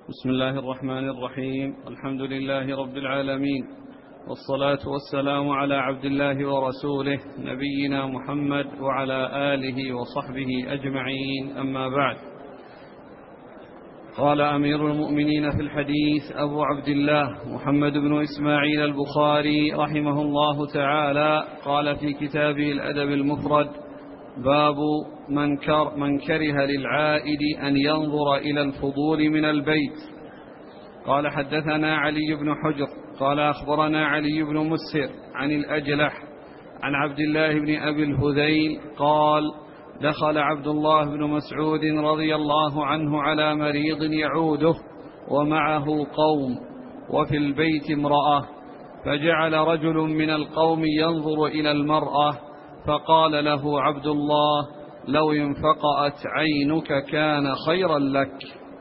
بسم الله الرحمن الرحيم. الحمد لله رب العالمين، والصلاة والسلام على عبد الله ورسوله نبينا محمد وعلى آله وصحبه أجمعين، أما بعد. قال أمير المؤمنين في الحديث أبو عبد الله محمد بن إسماعيل البخاري رحمه الله تعالى، قال في كتابه الأدب المفرد: باب من كره للعائد أن ينظر إلى الفضول من البيت. قال حدثنا علي بن حجر قال أخبرنا علي بن مسهر عن الأجلح عن عبد الله بن أبي الهذيل قال: دخل عبد الله بن مسعود رضي الله عنه على مريض يعوده ومعه قوم وفي البيت امرأة، فجعل رجل من القوم ينظر إلى المرأة، فقال له عبد الله: لو انفقأت عينك كان خيرا لك.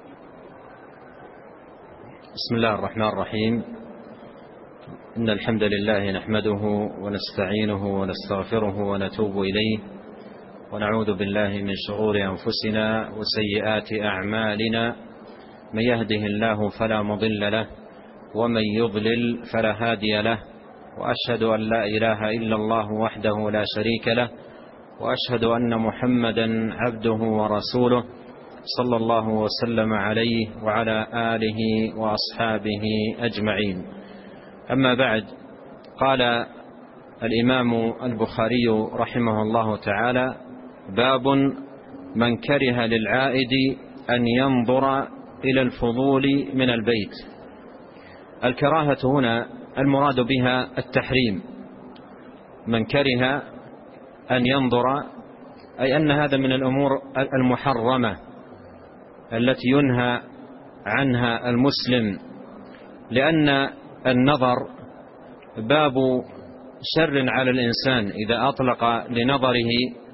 بسم الله الرحمن الرحيم. إن الحمد لله نحمده ونستعينه ونستغفره ونتوب إليه، ونعوذ بالله من شرور أنفسنا وسيئات أعمالنا، من يهده الله فلا مضل له ومن يضلل فلا هادي له، وأشهد أن لا إله إلا الله وحده لا شريك له، وأشهد أن محمدا عبده ورسوله صلى الله وسلم عليه وعلى آله وأصحابه أجمعين. أما بعد، قال الإمام البخاري رحمه الله تعالى: باب من كره للعائد أن ينظر إلى الفضول من البيت. الكراهة هنا المراد بها التحريم. من كره أن ينظر أي أن هذا من الأمور المحرمة التي ينهى عنها المسلم، لأن النظر باب شر على الإنسان إذا أطلق لنظره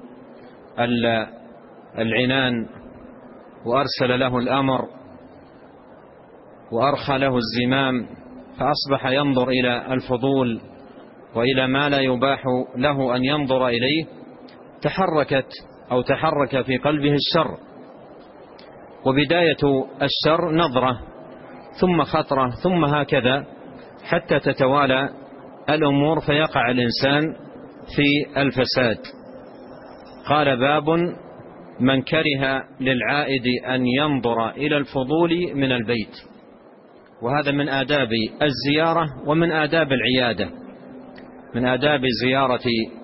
العنان وأرسل له الأمر وأرخى له الزمام، فأصبح ينظر إلى الفضول وإلى ما لا يباح له أن ينظر إليه، تحرك في قلبه الشر. وبداية الشر نظرة ثم خطرة ثم هكذا حتى تتوالى الأمور فيقع الإنسان في الفساد. قال: باب من كره للعائد أن ينظر إلى الفضول من البيت. وهذا من آداب الزيارة ومن آداب العيادة، من آداب زيارة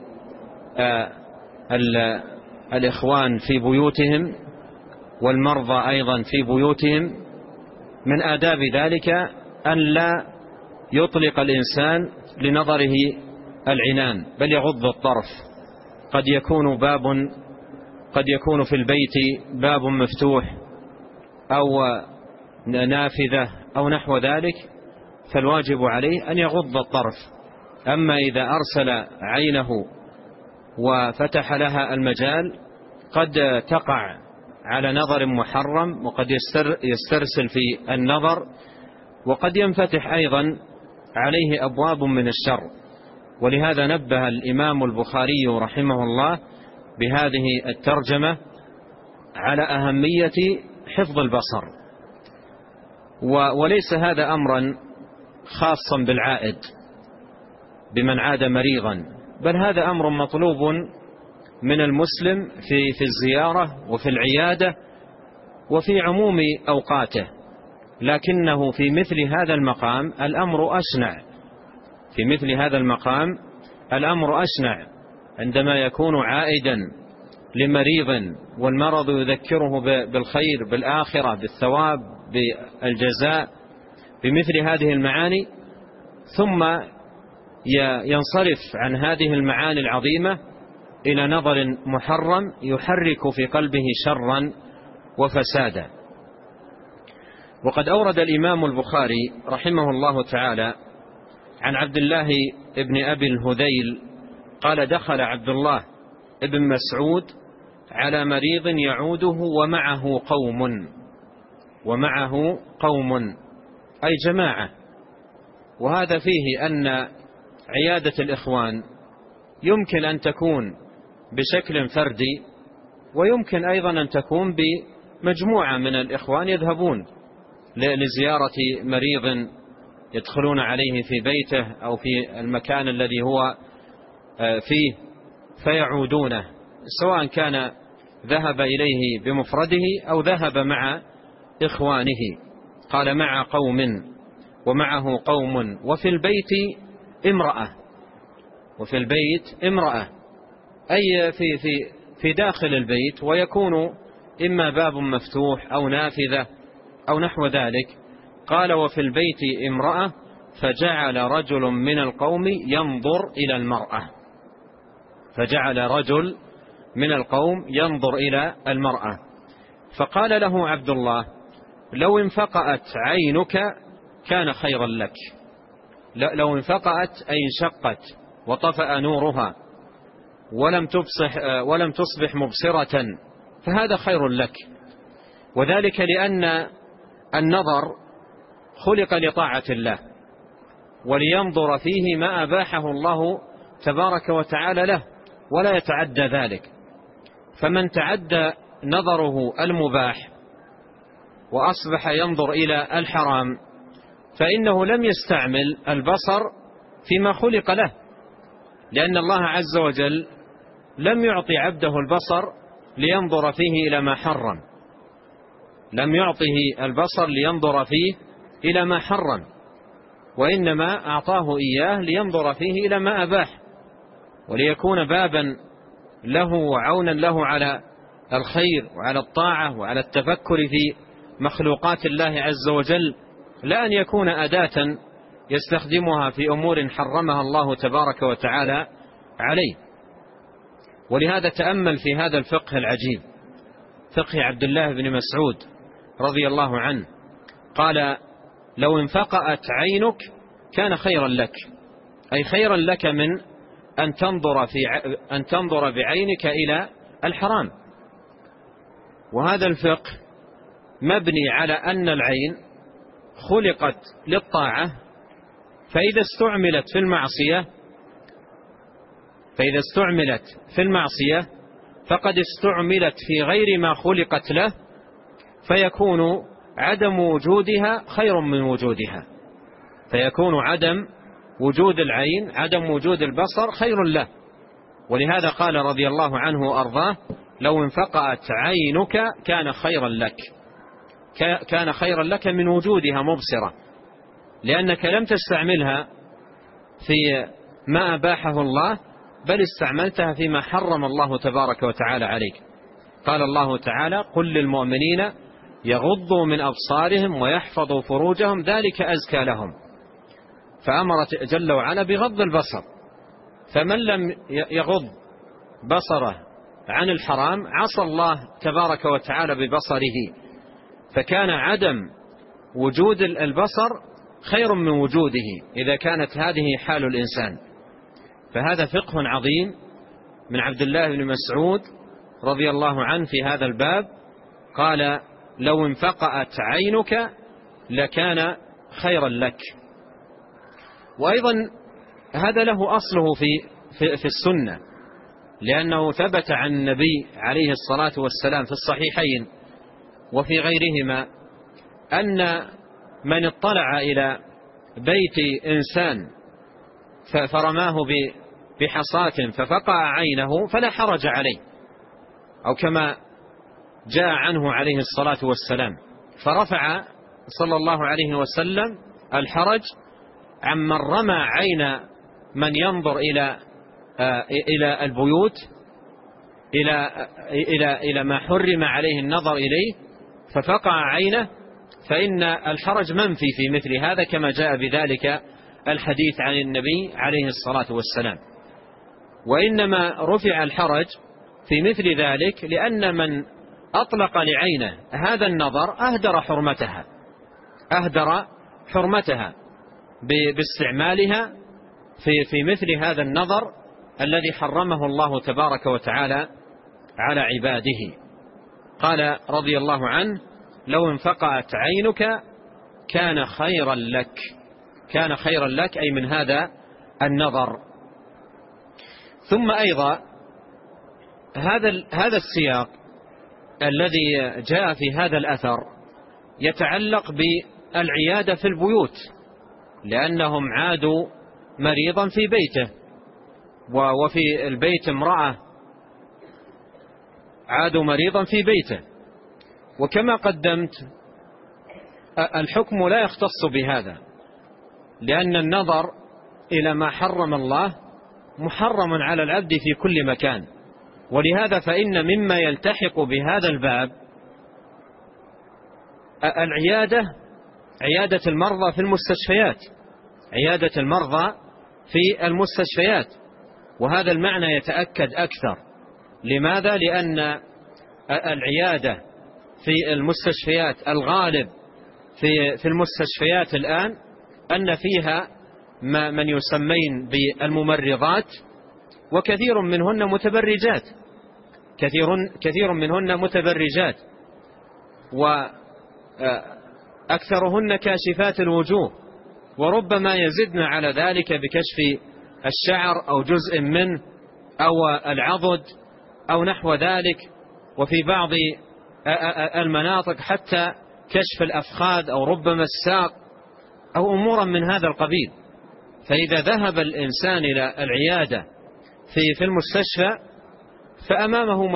الإخوان في بيوتهم والمرضى أيضا في بيوتهم. من آداب ذلك أن لا يطلق الإنسان لنظره العنان، بل يغض الطرف. قد يكون في البيت باب مفتوح أو نافذة أو نحو ذلك، فالواجب عليه أن يغض الطرف. أما إذا أرسل عينه وفتح لها المجال قد تقع على نظر محرم، وقد يسترسل في النظر، وقد ينفتح أيضا عليه أبواب من الشر. ولهذا نبه الإمام البخاري رحمه الله بهذه الترجمة على أهمية حفظ البصر. وليس هذا أمرا خاصا بالعائد بمن عاد مريضا، بل هذا أمر مطلوب من المسلم في الزيارة وفي العيادة وفي عموم أوقاته. لكنه في مثل هذا المقام الأمر أشنع، في مثل هذا المقام الأمر أشنع عندما يكون عائدا لمريض والمرض يذكره بالخير، بالآخرة، بالثواب، بالجزاء، بمثل هذه المعاني، ثم ينصرف عن هذه المعاني العظيمة إلى نظر محرم يحرك في قلبه شرا وفسادا. وقد أورد الإمام البخاري رحمه الله تعالى عن عبد الله بن أبي الهذيل قال: دخل عبد الله بن مسعود على مريض يعوده ومعه قوم أي جماعة. وهذا فيه أن عيادة الإخوان يمكن أن تكون بشكل فردي، ويمكن أيضا أن تكون بمجموعة من الإخوان يذهبون لزيارة مريض يدخلون عليه في بيته أو في المكان الذي هو فيه فيعودونه، سواء كان ذهب إليه بمفرده أو ذهب مع إخوانه. قال مع قوم ومعه قوم وفي البيت امرأة، وفي البيت امرأة أي في داخل البيت، ويكون إما باب مفتوح أو نافذة أو نحو ذلك. قال وفي البيت امرأة فجعل رجل من القوم ينظر إلى المرأة، فجعل رجل من القوم ينظر إلى المرأة. فقال له عبد الله لو انفقأت عينك كان خيرا لك، لو انفقأت أي انشقت وطفأ نورها ولم تصبح مبصرة فهذا خير لك، وذلك لأن النظر خلق لطاعة الله ولينظر فيه ما أباحه الله تبارك وتعالى له ولا يتعدى ذلك. فمن تعدى نظره المباح وأصبح ينظر إلى الحرام فإنه لم يستعمل البصر فيما خلق له، لأن الله عز وجل لم يعطي عبده البصر لينظر فيه إلى ما حرم، لم يعطه البصر لينظر فيه إلى ما حرم، وإنما أعطاه إياه لينظر فيه إلى ما أباح، وليكون بابا له وعونا له على الخير وعلى الطاعة وعلى التفكر في مخلوقات الله عز وجل، لا أن يكون أداة يستخدمها في أمور حرمها الله تبارك وتعالى عليه. ولهذا تأمل في هذا الفقه العجيب، فقه عبد الله بن مسعود رضي الله عنه، قال لو انفقأت عينك كان خيرا لك، أي خيرا لك من أن تنظر بعينك إلى الحرام. وهذا الفقه مبني على أن العين خلقت للطاعة، فإذا استعملت في المعصية فقد استعملت في غير ما خلقت له، فيكون عدم وجودها خير من وجودها، فيكون عدم وجود العين، عدم وجود البصر خير له. ولهذا قال رضي الله عنه وأرضاه لو انفقأت عينك كان خيرا لك من وجودها مبصرة، لأنك لم تستعملها في ما أباحه الله بل استعملتها فيما حرم الله تبارك وتعالى عليك. قال الله تعالى قل للمؤمنين يغضوا من أبصارهم ويحفظوا فروجهم ذلك أزكى لهم، فأمر جل وعلا بغض البصر، فمن لم يغض بصره عن الحرام عصى الله تبارك وتعالى ببصره، فكان عدم وجود البصر خير من وجوده إذا كانت هذه حال الإنسان. فهذا فقه عظيم من عبد الله بن مسعود رضي الله عنه في هذا الباب، قال لو انفقأت عينك لكان خيرا لك. وأيضا هذا له أصله في السنة، لأنه ثبت عن النبي عليه الصلاة والسلام في الصحيحين وفي غيرهما أن من اطلع إلى بيت إنسان فرماه بحصاة ففقع عينه فلا حرج عليه، أو كما جاء عنه عليه الصلاة والسلام، فرفع صلى الله عليه وسلم الحرج عمن رمى عين من ينظر إلى البيوت إلى ما حرم عليه النظر إليه ففقع عينه، فإن الحرج منفي في مثل هذا كما جاء بذلك الحديث عن النبي عليه الصلاة والسلام. وإنما رفع الحرج في مثل ذلك لأن من أطلق لعينه هذا النظر أهدر حرمتها باستعمالها في مثل هذا النظر الذي حرمه الله تبارك وتعالى على عباده. قال رضي الله عنه لو انفقأت عينك كان خيرا لك أي من هذا النظر. ثم أيضا هذا السياق الذي جاء في هذا الأثر يتعلق بالعيادة في البيوت، لأنهم عادوا مريضا في بيته، وفي البيت امرأة عادوا مريضا في بيته. وكما قدمت الحكم لا يختص بهذا، لأن النظر إلى ما حرم الله محرم على العبد في كل مكان. ولهذا فإن مما يلتحق بهذا الباب عيادة المرضى في المستشفيات، عيادة المرضى في المستشفيات. وهذا المعنى يتأكد أكثر. لماذا؟ لأن العيادة في المستشفيات الغالب في المستشفيات الآن أن فيها من يسمين بالممرضات، وكثير منهن متبرجات، كثير منهن متبرجات، وأكثرهن كاشفات الوجوه، وربما يزدن على ذلك بكشف الشعر أو جزء منه أو العضد أو نحو ذلك، وفي بعض المناطق حتى كشف الأفخاذ أو ربما الساق أو أمورا من هذا القبيل. فإذا ذهب الإنسان إلى العيادة في المستشفى فأمامه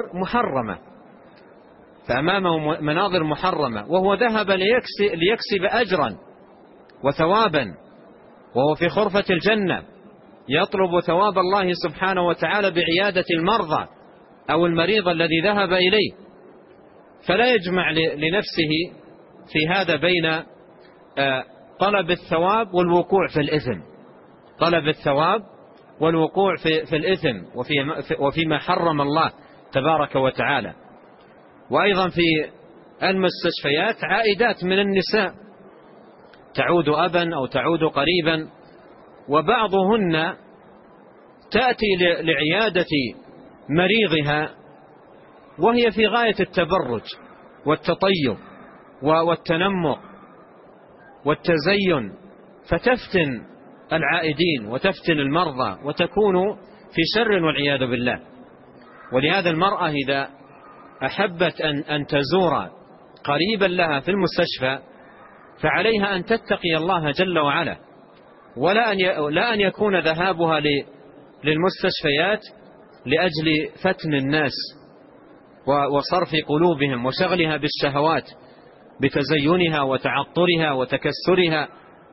مناظر محرمة، وهو ذهب ليكسب أجرا وثوابا، وهو في خرفة الجنة يطلب ثواب الله سبحانه وتعالى بعيادة المرضى أو المريض الذي ذهب إليه. فلا يجمع لنفسه في هذا بين طلب الثواب والوقوع في الإثم، طلب الثواب والوقوع في الإثم وفيما حرم الله تبارك وتعالى. وأيضا في المستشفيات عائدات من النساء تعود أبا أو تعود قريبا، وبعضهن تأتي لعيادة مريضها وهي في غاية التبرج والتطيب والتنمق والتزين، فتفتن العائدين وتفتن المرضى وتكون في شر والعياذ بالله. ولهذا المرأة إذا أحبت أن تزور قريبا لها في المستشفى فعليها أن تتقي الله جل وعلا، ولا أن يكون ذهابها للمستشفيات لأجل فتن الناس وصرف قلوبهم وشغلها بالشهوات بتزينها وتعطرها وتكسرها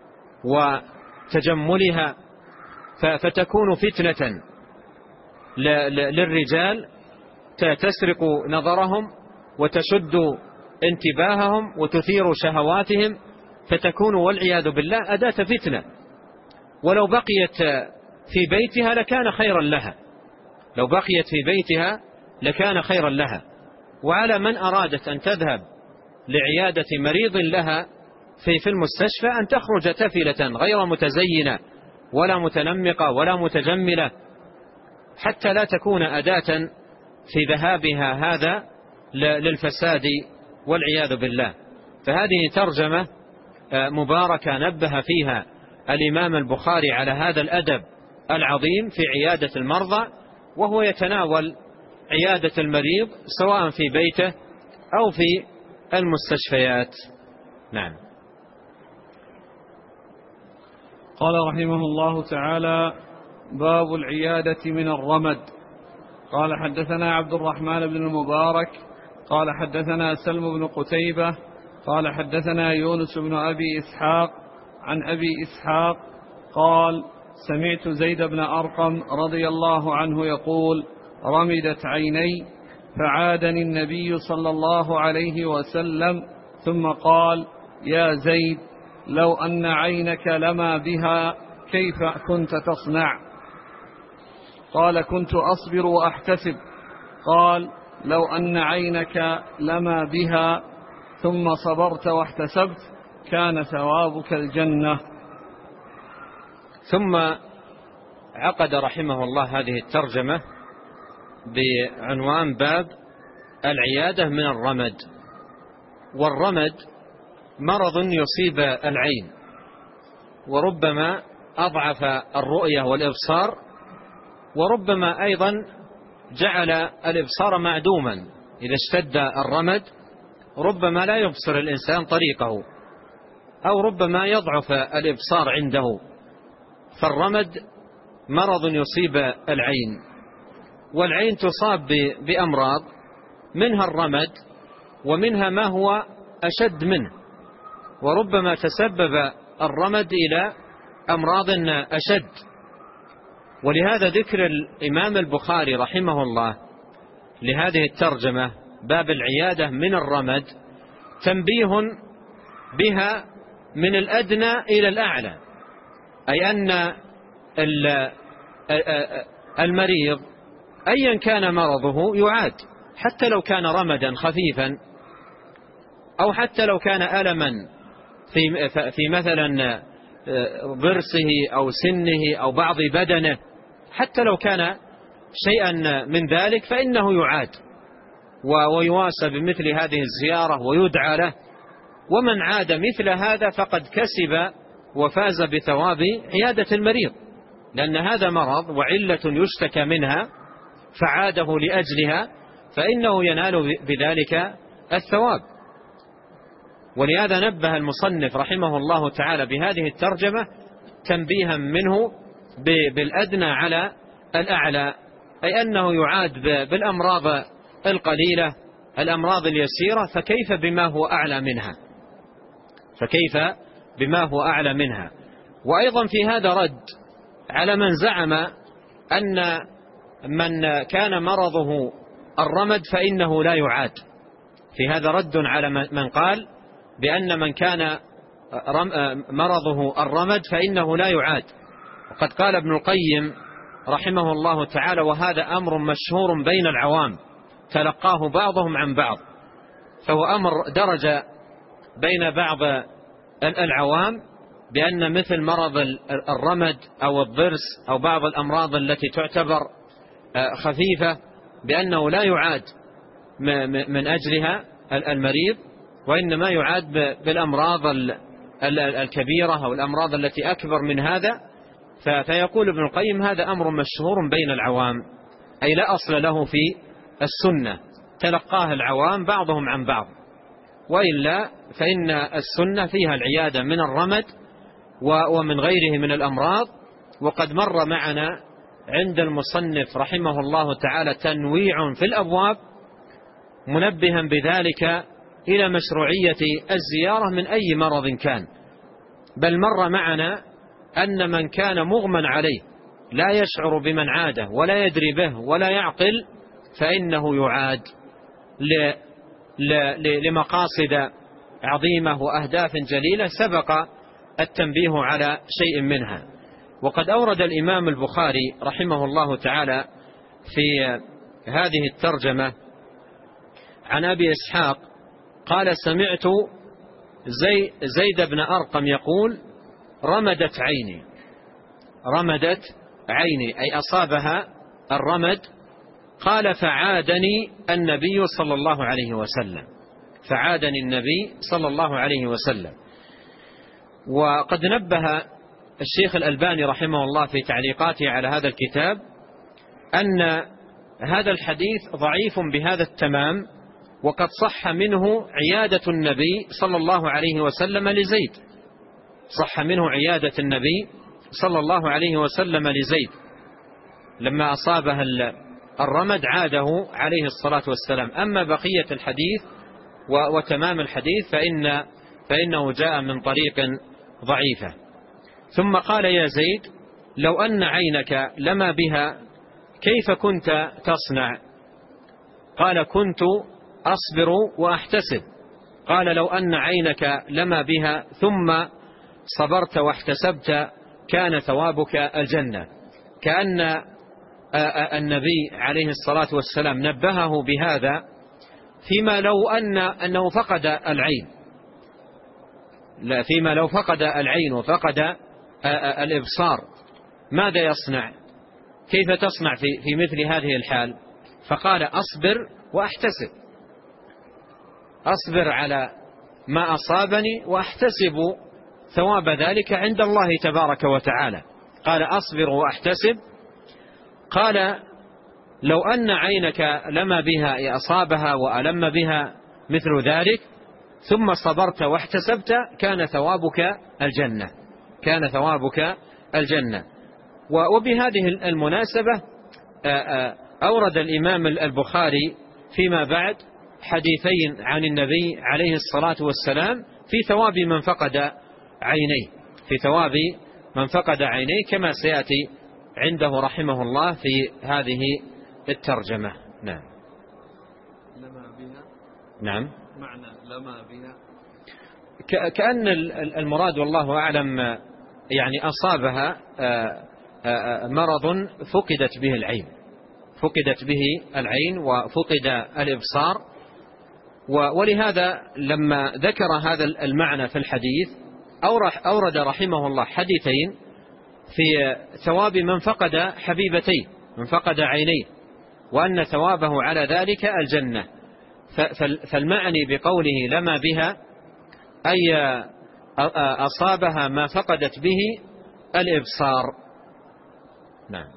وتجملها، فتكون فتنة للرجال تسرق نظرهم وتشد انتباههم وتثير شهواتهم، فتكون والعياذ بالله أداة فتنة. ولو بقيت في بيتها لكان خيرا لها، لو بقيت في بيتها لكان خيرا لها. وعلى من أرادت أن تذهب لعيادة مريض لها في المستشفى أن تخرج تفلة غير متزينة ولا متنمقة ولا متجملة، حتى لا تكون أداة في ذهابها هذا للفساد والعياذ بالله. فهذه ترجمة مباركة نبه فيها الإمام البخاري على هذا الأدب العظيم في عيادة المرضى، وهو يتناول عيادة المريض سواء في بيته أو في المستشفيات. نعم. قال رحمه الله تعالى: باب العيادة من الرمد. قال حدثنا عبد الرحمن بن المبارك قال حدثنا سلم بن قتيبة قال حدثنا يونس بن أبي إسحاق عن أبي إسحاق قال: سمعت زيد بن أرقم رضي الله عنه يقول: رمدت عيني فعادني النبي صلى الله عليه وسلم ثم قال: يا زيد، لو أن عينك لما بها كيف كنت تصنع؟ قال: كنت أصبر وأحتسب. قال: لو أن عينك لما بها ثم صبرت واحتسبت كان ثوابك الجنة. ثم عقد رحمه الله هذه الترجمة بعنوان باب العيادة من الرمد. والرمد مرض يصيب العين، وربما أضعف الرؤية والإبصار، وربما أيضا جعل الإبصار معدوما إذا اشتد الرمد ربما لا يبصر الإنسان طريقه، أو ربما يضعف الإبصار عنده. فالرمد مرض يصيب العين، والعين تصاب بأمراض، منها الرمد ومنها ما هو أشد منه، وربما تسبب الرمد إلى أمراض أشد. ولهذا ذكر الإمام البخاري رحمه الله لهذه الترجمة باب العيادة من الرمد تنبيه بها من الأدنى إلى الأعلى، أي أن المريض أيا كان مرضه يعاد، حتى لو كان رمدا خفيفا، أو حتى لو كان ألما في مثلا ضرسه أو سنه أو بعض بدنه، حتى لو كان شيئا من ذلك فإنه يعاد ويواسى بمثل هذه الزيارة ويدعى له. ومن عاد مثل هذا فقد كسب وفاز بثواب عيادة المريض، لأن هذا مرض وعلة يشتكى منها فعاده لأجلها، فإنه ينال بذلك الثواب. ولهذا نبه المصنف رحمه الله تعالى بهذه الترجمة تنبيها منه بالأدنى على الأعلى، أي أنه يعاد بالأمراض القليلة، الأمراض اليسيرة، فكيف بما هو أعلى منها، فكيف بما هو أعلى منها. وأيضا في هذا رد على من زعم أن من كان مرضه الرمد فإنه لا يعاد. في هذا رد على من قال بأن من كان مرضه الرمد فإنه لا يعاد. وقد قال ابن القيم رحمه الله تعالى: وهذا أمر مشهور بين العوام تلقاه بعضهم عن بعض. فهو أمر درج بين بعض العوام بأن مثل مرض الرمد أو الضرس أو بعض الأمراض التي تعتبر خفيفة بأنه لا يعاد من أجلها المريض، وإنما يعاد بالأمراض الكبيرة أو الأمراض التي أكبر من هذا. فيقول ابن القيم: هذا أمر مشهور بين العوام، أي لا أصل له في السنة، تلقاه العوام بعضهم عن بعض، وإلا فإن السنة فيها العيادة من الرمد ومن غيره من الأمراض. وقد مر معنا عند المصنف رحمه الله تعالى تنويع في الأبواب منبها بذلك إلى مشروعية الزيارة من أي مرض كان. بل مر معنا أن من كان مغمى عليه لا يشعر بمن عاده ولا يدري به ولا يعقل فإنه يعاد لمقاصد عظيمة وأهداف جليلة سبق التنبيه على شيء منها. وقد أورد الإمام البخاري رحمه الله تعالى في هذه الترجمة عن أبي إسحاق قال: سمعت زيد بن أرقم يقول: رمدت عيني. رمدت عيني أي أصابها الرمد. قال: فعادني النبي صلى الله عليه وسلم. فعادني النبي صلى الله عليه وسلم. وقد نبه الشيخ الألباني رحمه الله في تعليقاته على هذا الكتاب أن هذا الحديث ضعيف بهذا التمام، وقد صح منه عيادة النبي صلى الله عليه وسلم لزيد. صح منه عيادة النبي صلى الله عليه وسلم لزيد لما أصابه الرمد عاده عليه الصلاة والسلام. أما بقية الحديث وتمام الحديث فإنه جاء من طريق ضعيفة. ثم قال: يا زيد، لو أن عينك لما بها كيف كنت تصنع؟ قال: كنت أصبر وأحتسب. قال: لو أن عينك لما بها ثم صبرت واحتسبت كان ثوابك الجنة. كأن النبي عليه الصلاة والسلام نبهه بهذا فيما لو أنه فقد العين، لا فيما لو فقد العين وفقد الإبصار ماذا يصنع؟ كيف تصنع في مثل هذه الحال؟ فقال: أصبر وأحتسب. أصبر على ما أصابني وأحتسب ثواب ذلك عند الله تبارك وتعالى. قال: أصبر وأحتسب. قال: لو أن عينك لما بها أصابها وألم بها مثل ذلك ثم صبرت واحتسبت كان ثوابك الجنة، كان ثوابك الجنة. وبهذه المناسبة أورد الإمام البخاري فيما بعد حديثين عن النبي عليه الصلاة والسلام في ثواب من فقد عينيه، في ثواب من فقد عينيه كما سيأتي عنده رحمه الله في هذه الترجمة. نعم. لما بها. نعم. معنى لما بها كأن المراد والله أعلم يعني أصابها مرض فقدت به العين، فقدت به العين وفقد الإبصار. ولهذا لما ذكر هذا المعنى في الحديث أورد رحمه الله حديثين في ثواب من فقد حبيبتيه، من فقد عينيه، وأن ثوابه على ذلك الجنة. فالمعني بقوله لما بها أي أصابها ما فقدت به الإبصار. نعم.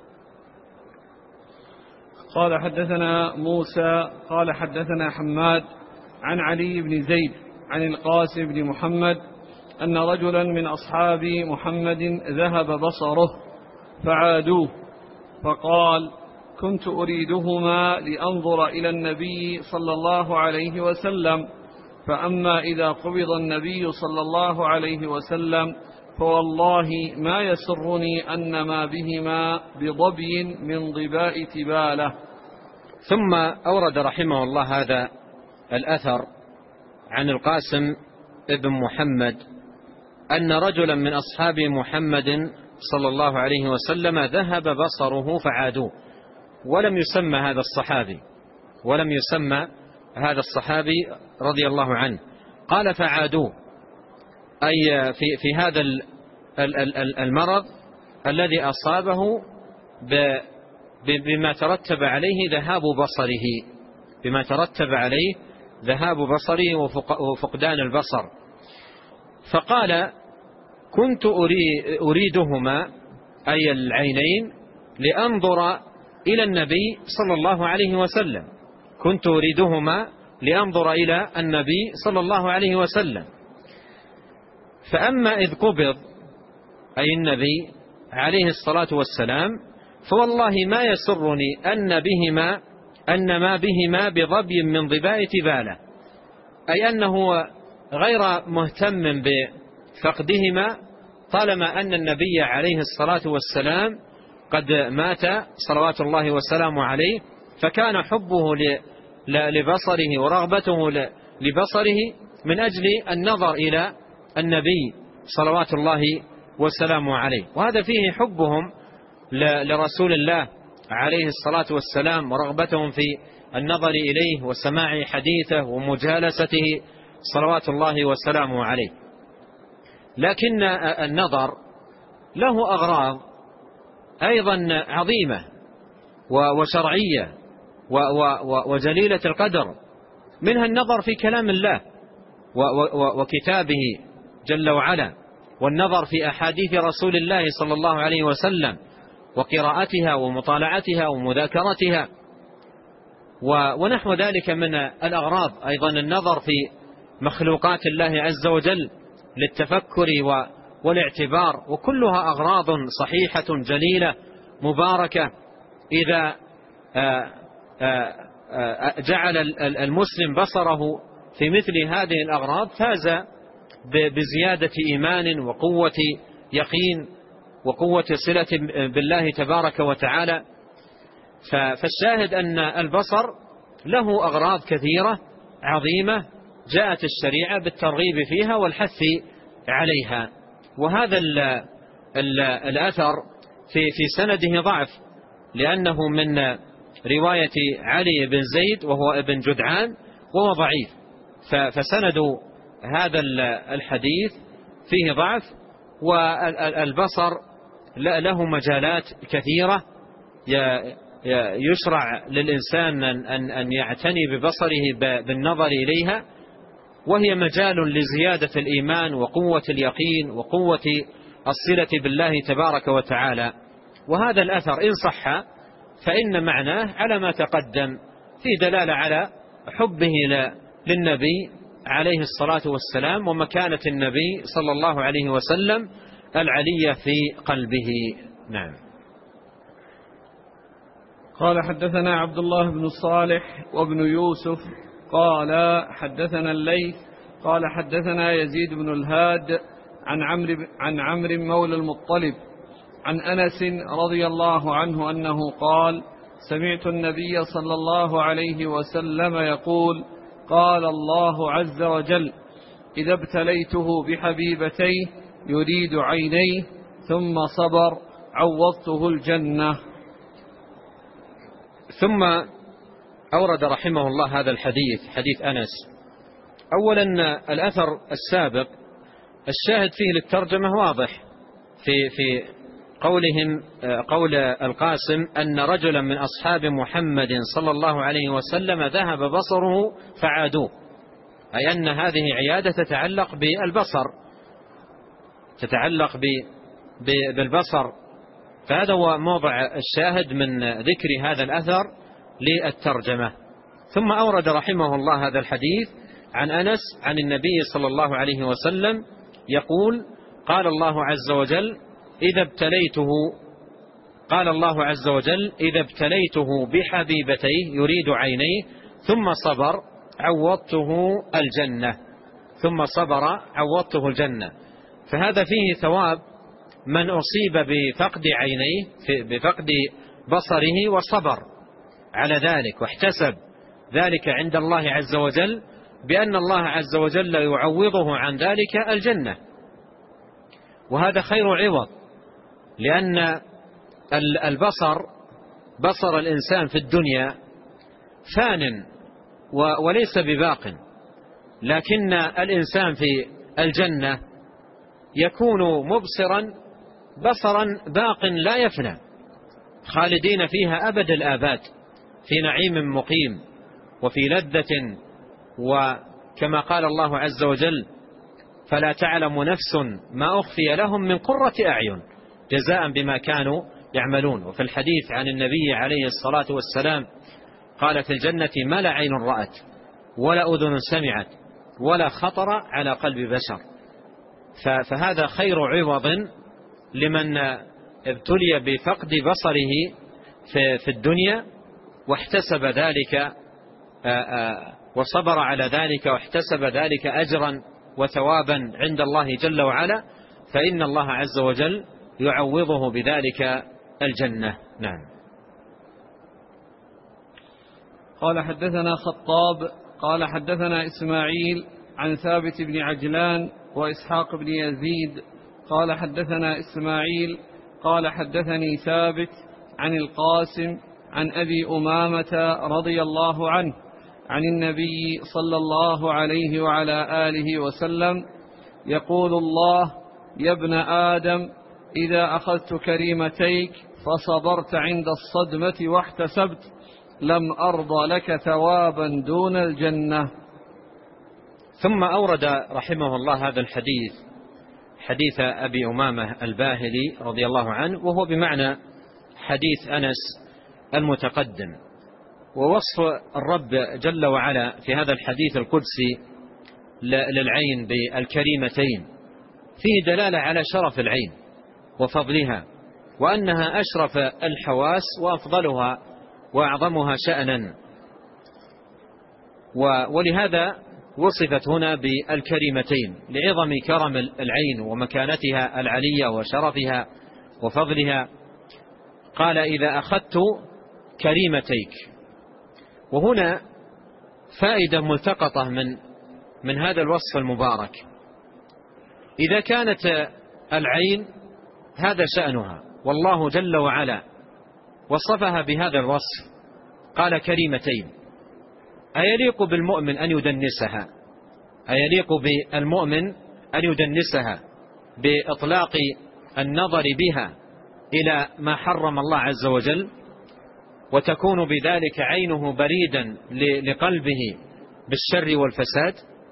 قال حدثنا موسى قال حدثنا حماد عن علي بن زيد عن القاسم بن محمد أن رجلا من أصحاب محمد ذهب بصره فعادوه، فقال كنت أريدهما لأنظر إلى النبي صلى الله عليه وسلم، فأما إذا قبض النبي صلى الله عليه وسلم فوالله ما يسرني أن ما بهما بضبي من ضباء تبالة. ثم أورد رحمه الله هذا الأثر عن القاسم ابن محمد أن رجلا من أصحاب محمد صلى الله عليه وسلم ذهب بصره فعادوه، ولم يسمى هذا الصحابي، ولم يسمى هذا الصحابي رضي الله عنه. قال فعادوه أي في هذا المرض الذي أصابه بما ترتب عليه ذهاب بصره، بما ترتب عليه ذهاب بصره وفقدان البصر. فقال كنت أريدهما أي العينين لأنظر إلى النبي صلى الله عليه وسلم، كنت أريدهما لأنظر إلى النبي صلى الله عليه وسلم. فأما إذ قبض أي النبي عليه الصلاة والسلام فوالله ما يسرني أن ما بهما بضبي من ضباء تبالة، أي أنه غير مهتم بفقدهما طالما أن النبي عليه الصلاة والسلام قد مات صلوات الله وسلامه عليه، فكان حبه لبصره ورغبته لبصره من أجل النظر إلى النبي صلوات الله وسلامه عليه. وهذا فيه حبهم لرسول الله عليه الصلاة والسلام ورغبتهم في النظر إليه وسماع حديثه ومجالسته صلوات الله وسلامه عليه. لكن النظر له أغراض أيضا عظيمة وشرعية وجليلة القدر، منها النظر في كلام الله وكتابه جل وعلا، والنظر في أحاديث رسول الله صلى الله عليه وسلم وقراءتها ومطالعتها ومذاكرتها ونحو ذلك من الأغراض. أيضا النظر في مخلوقات الله عز وجل للتفكر والاعتبار، وكلها أغراض صحيحة جليلة مباركة. إذا جعل المسلم بصره في مثل هذه الأغراض فاز بزيادة إيمان وقوة يقين وقوة صلة بالله تبارك وتعالى. فالشاهد أن البصر له أغراض كثيرة عظيمة جاءت الشريعة بالترغيب فيها والحث عليها. وهذا الأثر في سنده ضعف، لأنه من رواية علي بن زيد وهو ابن جدعان وهو ضعيف، فسند هذا الحديث فيه ضعف. والبصر له مجالات كثيرة يشرع للإنسان أن يعتني ببصره بالنظر إليها، وهي مجال لزيادة الإيمان وقوة اليقين وقوة الصلة بالله تبارك وتعالى. وهذا الأثر إن صح فإن معناه على ما تقدم في دلالة على حبه للنبي عليه الصلاة والسلام ومكانة النبي صلى الله عليه وسلم العلية في قلبه. نعم. قال حدثنا عبد الله بن الصالح وابن يوسف قال حدثنا الليث قال حدثنا يزيد بن الهاد عن عمرو مولى المطلب عن أنس رضي الله عنه أنه قال سمعت النبي صلى الله عليه وسلم يقول قال الله عز وجل إذا ابتليته بحبيبتيه يريد عينيه ثم صبر عوضته الجنة. ثم أورد رحمه الله هذا الحديث، حديث أنس. أولا الأثر السابق الشاهد فيه للترجمة واضح في قولهم، قول القاسم أن رجلا من أصحاب محمد صلى الله عليه وسلم ذهب بصره فعادوه، أي أن هذه عيادة تتعلق بالبصر، تتعلق بالبصر. فهذا هو موضع الشاهد من ذكر هذا الأثر للترجمة. ثم أورد رحمه الله هذا الحديث عن أنس عن النبي صلى الله عليه وسلم يقول قال الله عز وجل إذا ابتليته بحبيبتيه يريد عينيه ثم صبر عوضته الجنة. فهذا فيه ثواب من أصيب بفقد عينيه، بفقد بصره، وصبر على ذلك واحتسب ذلك عند الله عز وجل بأن الله عز وجل يعوضه عن ذلك الجنة. وهذا خير عوض، لأن بصر الإنسان في الدنيا فان وليس بباق، لكن الإنسان في الجنة يكون مبصرا بصرا باق لا يفنى، خالدين فيها أبد الآباد، في نعيم مقيم وفي لذة. وكما قال الله عز وجل فلا تعلم نفس ما أخفي لهم من قرة أعين جزاء بما كانوا يعملون. وفي الحديث عن النبي عليه الصلاة والسلام قال في الجنة ما لا عين رأت ولا أذن سمعت ولا خطر على قلب بشر. فهذا خير عوض لمن ابتلي بفقد بصره في الدنيا واحتسب ذلك وصبر على ذلك واحتسب ذلك أجرا وثوابا عند الله جل وعلا، فإن الله عز وجل يعوضه بذلك الجنة. نعم. قال حدثنا خطاب قال حدثنا إسماعيل عن ثابت بن عجلان وإسحاق بن يزيد قال حدثنا إسماعيل قال حدثني ثابت عن القاسم عن أبي أمامة رضي الله عنه عن النبي صلى الله عليه وعلى آله وسلم يقول الله يا ابن آدم إذا أخذت كريمتيك فصبرت عند الصدمة واحتسبت لم أرضى لك ثوابا دون الجنة. ثم أورد رحمه الله هذا الحديث، حديث أبي أمامة الباهلي رضي الله عنه، وهو بمعنى حديث أنس المتقدم. ووصف الرب جل وعلا في هذا الحديث القدسي للعين بالكريمتين فيه دلالة على شرف العين وفضلها، وأنها أشرف الحواس وأفضلها وأعظمها شأنا، ولهذا وصفت هنا بالكريمتين لعظم كرم العين ومكانتها العلية وشرفها وفضلها. قال إذا أخذت كريمتيك، وهنا فائدة ملتقطة من هذا الوصف المبارك. إذا كانت العين هذا شأنها والله جل وعلا وصفها بهذا الوصف قال كريمتين، أيليق بالمؤمن أن يدنسها؟ أيليق بالمؤمن أن يدنسها بإطلاق النظر بها إلى ما حرم الله عز وجل، وتكون بذلك عينه بريدا لقلبه بالشر والفساد؟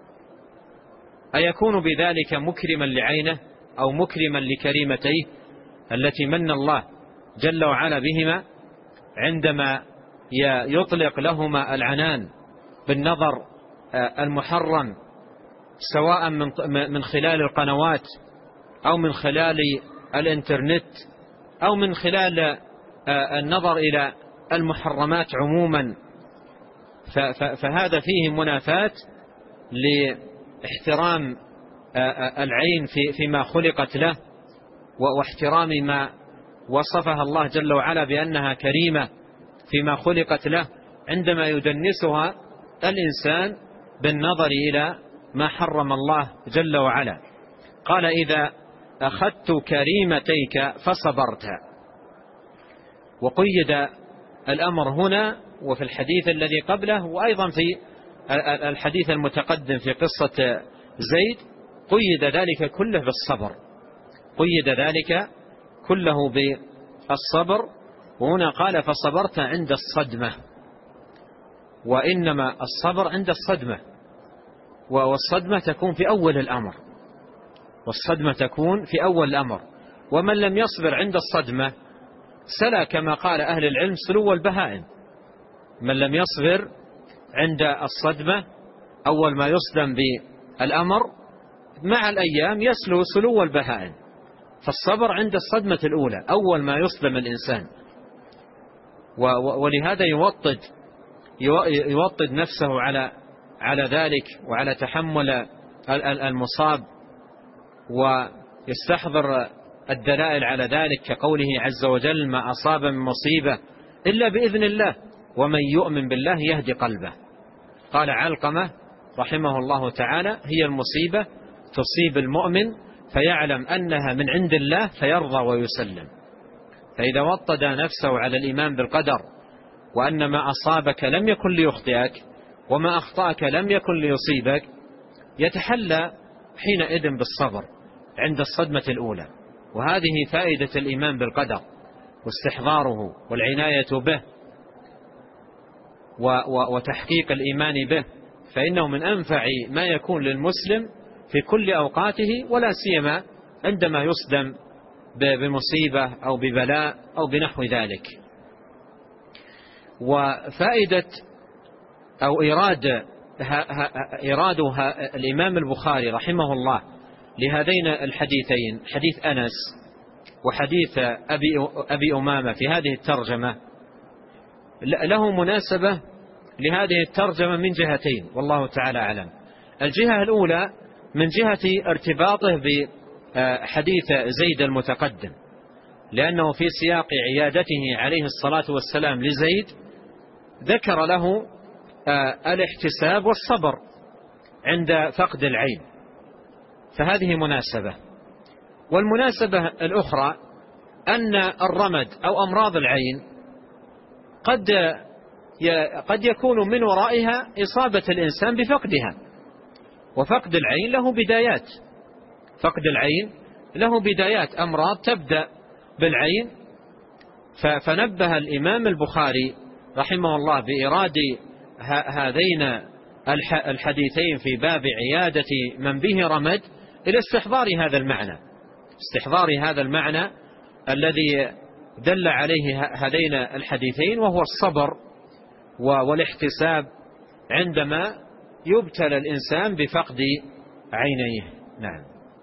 أيكون بذلك مكرما لعينه أو مكرما لكريمتيه التي من الله جل وعلا بهما عندما يطلق لهما العنان بالنظر المحرم، سواء من خلال القنوات أو من خلال الإنترنت أو من خلال النظر إلى المحرمات عموما، فهذا فيه منافاة لاحترام العين فيما خلقت له، واحترام ما وصفها الله جل وعلا بأنها كريمة فيما خلقت له، عندما يدنسها الإنسان بالنظر إلى ما حرم الله جل وعلا. قال: إذا أخذت كريمتيك فصبرت. وقيد الأمر هنا وفي الحديث الذي قبله، وأيضا في الحديث المتقدم في قصة زيد، قيد ذلك كله بالصبر، قيد ذلك كله بالصبر. وهنا قال: فصبرت عند الصدمة. وإنما الصبر عند الصدمة، والصدمة تكون في أول الأمر، والصدمة تكون في أول الأمر. ومن لم يصبر عند الصدمة سلى، كما قال أهل العلم، سلو البهائم. من لم يصبر عند الصدمة، أول ما يصدم بالأمر، مع الأيام يسلو سلو البهائم. فالصبر عند الصدمة الأولى، أول ما يصدم الإنسان. ولهذا يوطد نفسه على ذلك وعلى تحمل المصاب، ويستحضر الدلائل على ذلك، كقوله عز وجل: ما أصاب من مصيبة إلا بإذن الله ومن يؤمن بالله يهدي قلبه. قال علقمة رحمه الله تعالى: هي المصيبة تصيب المؤمن فيعلم أنها من عند الله فيرضى ويسلم. فإذا وطد نفسه على الإيمان بالقدر، وأن ما أصابك لم يكن ليخطئك وما أخطأك لم يكن ليصيبك، يتحلى حينئذ بالصبر عند الصدمة الأولى. وهذه فائدة الإيمان بالقدر واستحضاره والعناية به وتحقيق الإيمان به، فإنه من أنفع ما يكون للمسلم في كل أوقاته، ولا سيما عندما يصدم بمصيبة أو ببلاء أو بنحو ذلك. وفائدة أو إراد الإمام البخاري رحمه الله لهذين الحديثين، حديث أنس وحديث أبي أمامة، في هذه الترجمة له مناسبة لهذه الترجمة من جهتين، والله تعالى أعلم. الجهة الأولى من جهة ارتباطه بحديث زيد المتقدم، لأنه في سياق عيادته عليه الصلاة والسلام لزيد ذكر له الاحتساب والصبر عند فقد العين، فهذه مناسبة. والمناسبة الأخرى أن الرمد أو أمراض العين قد يكون من ورائها إصابة الإنسان بفقدها، وفقد العين له بدايات، فقد العين له بدايات، أمراض تبدأ بالعين. فنبه الإمام البخاري رحمه الله بإيراد هذين الحديثين في باب عيادة من به رمد إلى استحضار هذا المعنى، استحضار هذا المعنى الذي دل عليه هذين الحديثين، وهو الصبر والاحتساب عندما يبتلى الإنسان بفقد عينيه. نعم.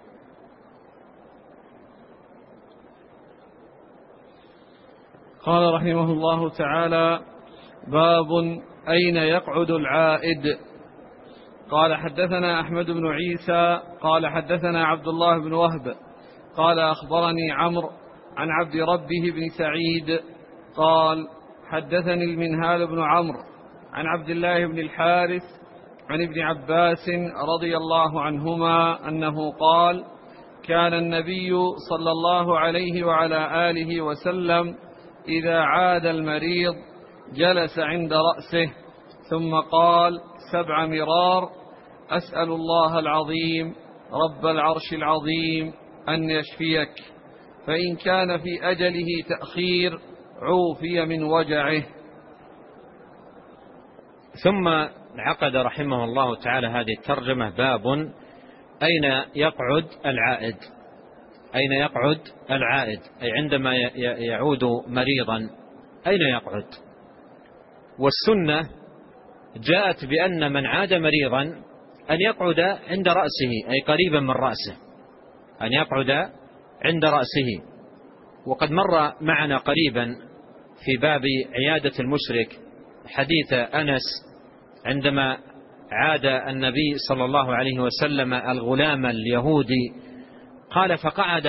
قال رحمه الله تعالى: باب أين يقعد العائد. قال: حدثنا أحمد بن عيسى قال حدثنا عبد الله بن وهب قال: أخبرني عمرو عن عبد ربه بن سعيد قال: حدثني المنهال بن عمرو عن عبد الله بن الحارث عن ابن عباس رضي الله عنهما أنه قال: كان النبي صلى الله عليه وعلى آله وسلم إذا عاد المريض جلس عند رأسه ثم قال 7 مرار: أسأل الله العظيم رب العرش العظيم أن يشفيك، فإن كان في أجله تأخير عوفي من وجعه. ثم عقد رحمه الله تعالى هذه الترجمة: باب أين يقعد العائد. أين يقعد العائد، أي عندما يعود مريضا أين يقعد. والسنة جاءت بأن من عاد مريضا أن يقعد عند رأسه، أي قريبا من رأسه، أن يقعد عند رأسه. وقد مر معنا قريبا في باب عيادة المشرك حديث أنس عندما عاد النبي صلى الله عليه وسلم الغلام اليهودي، قال فقعد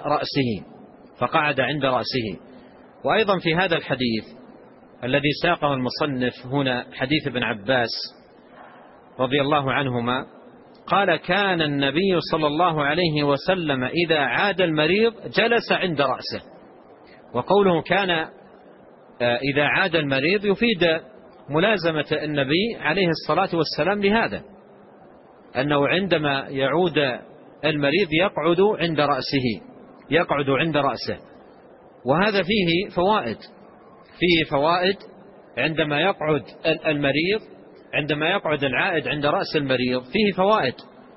عند رأسه. وأيضا في هذا الحديث الذي ساقه المصنف هنا حديث ابن عباس رضي الله عنهما، قال كان النبي صلى الله عليه وسلم إذا عاد المريض جلس عند رأسه. وقوله كان إذا عاد المريض يفيد ملازمة النبي عليه الصلاة والسلام لهذا، أنه عندما يعود المريض يقعد عند رأسه. وهذا فيه فوائد عندما يقعد المريض، عندما يقعد العائد عند رأس المريض فيه فوائد.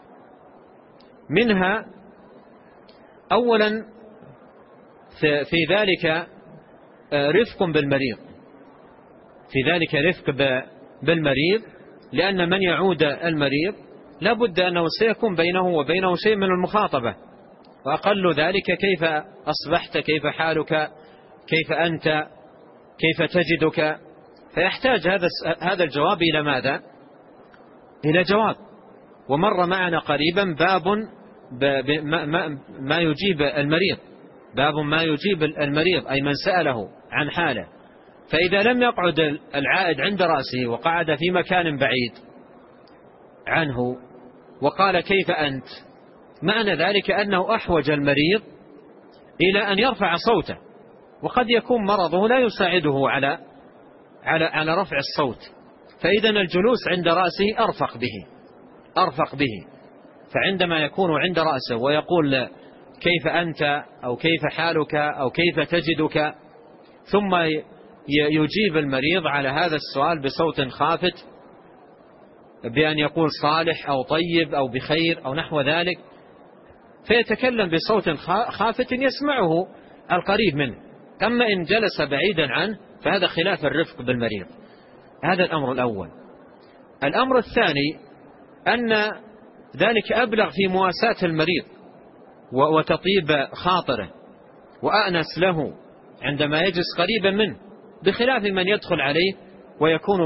منها أولا في ذلك رفق بالمريض، لأن من يعود المريض لا بد أنه سيكون بينه وبينه شيء من المخاطبة، وأقل ذلك كيف أصبحت، كيف حالك، كيف أنت، كيف تجدك، فيحتاج هذا الجواب إلى ماذا؟ إلى جواب. ومر معنا قريبا باب ما يجيب المريض، أي من سأله عن حاله. فإذا لم يقعد العائد عند رأسه وقعد في مكان بعيد عنه وقال كيف أنت، معنى ذلك أنه أحوج المريض إلى أن يرفع صوته، وقد يكون مرضه لا يساعده على رفع الصوت، فإذا الجلوس عند رأسه أرفق به. فعندما يكون عند رأسه ويقول كيف أنت أو كيف حالك أو كيف تجدك، ثم يجيب المريض على هذا السؤال بصوت خافت، بأن يقول صالح أو طيب أو بخير أو نحو ذلك، فيتكلم بصوت خافت يسمعه القريب منه. أما إن جلس بعيدا عنه فهذا خلاف الرفق بالمريض. هذا الأمر الأول. الأمر الثاني أن ذلك أبلغ في مواساة المريض وتطيب خاطره وأأنس له عندما يجلس قريبا منه، بخلاف من يدخل عليه ويكون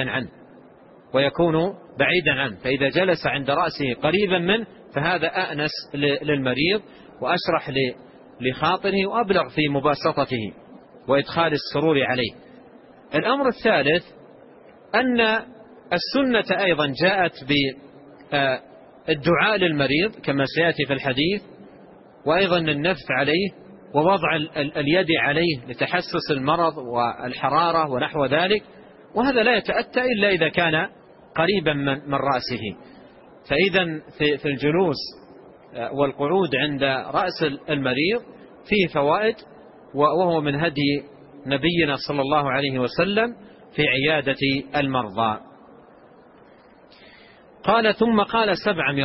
بعيدا عنه. فإذا جلس عند رأسه قريبا منه فهذا أأنس للمريض وأشرح لخاطره وأبلغ في مباسطته وإدخال السرور عليه. الأمر الثالث أن السنة أيضا جاءت بالدعاء للمريض كما سيأتي في الحديث، وأيضا النفث عليه ووضع اليد عليه لتحسس المرض والحرارة ونحو ذلك، وهذا لا يتأتى إلا إذا كان قريبا من رأسه. فإذا في الجلوس والقعود عند رأس المريض فيه فوائد، وهو من هدي نبينا صلى الله عليه وسلم في عيادة المرضى. قال ثم قال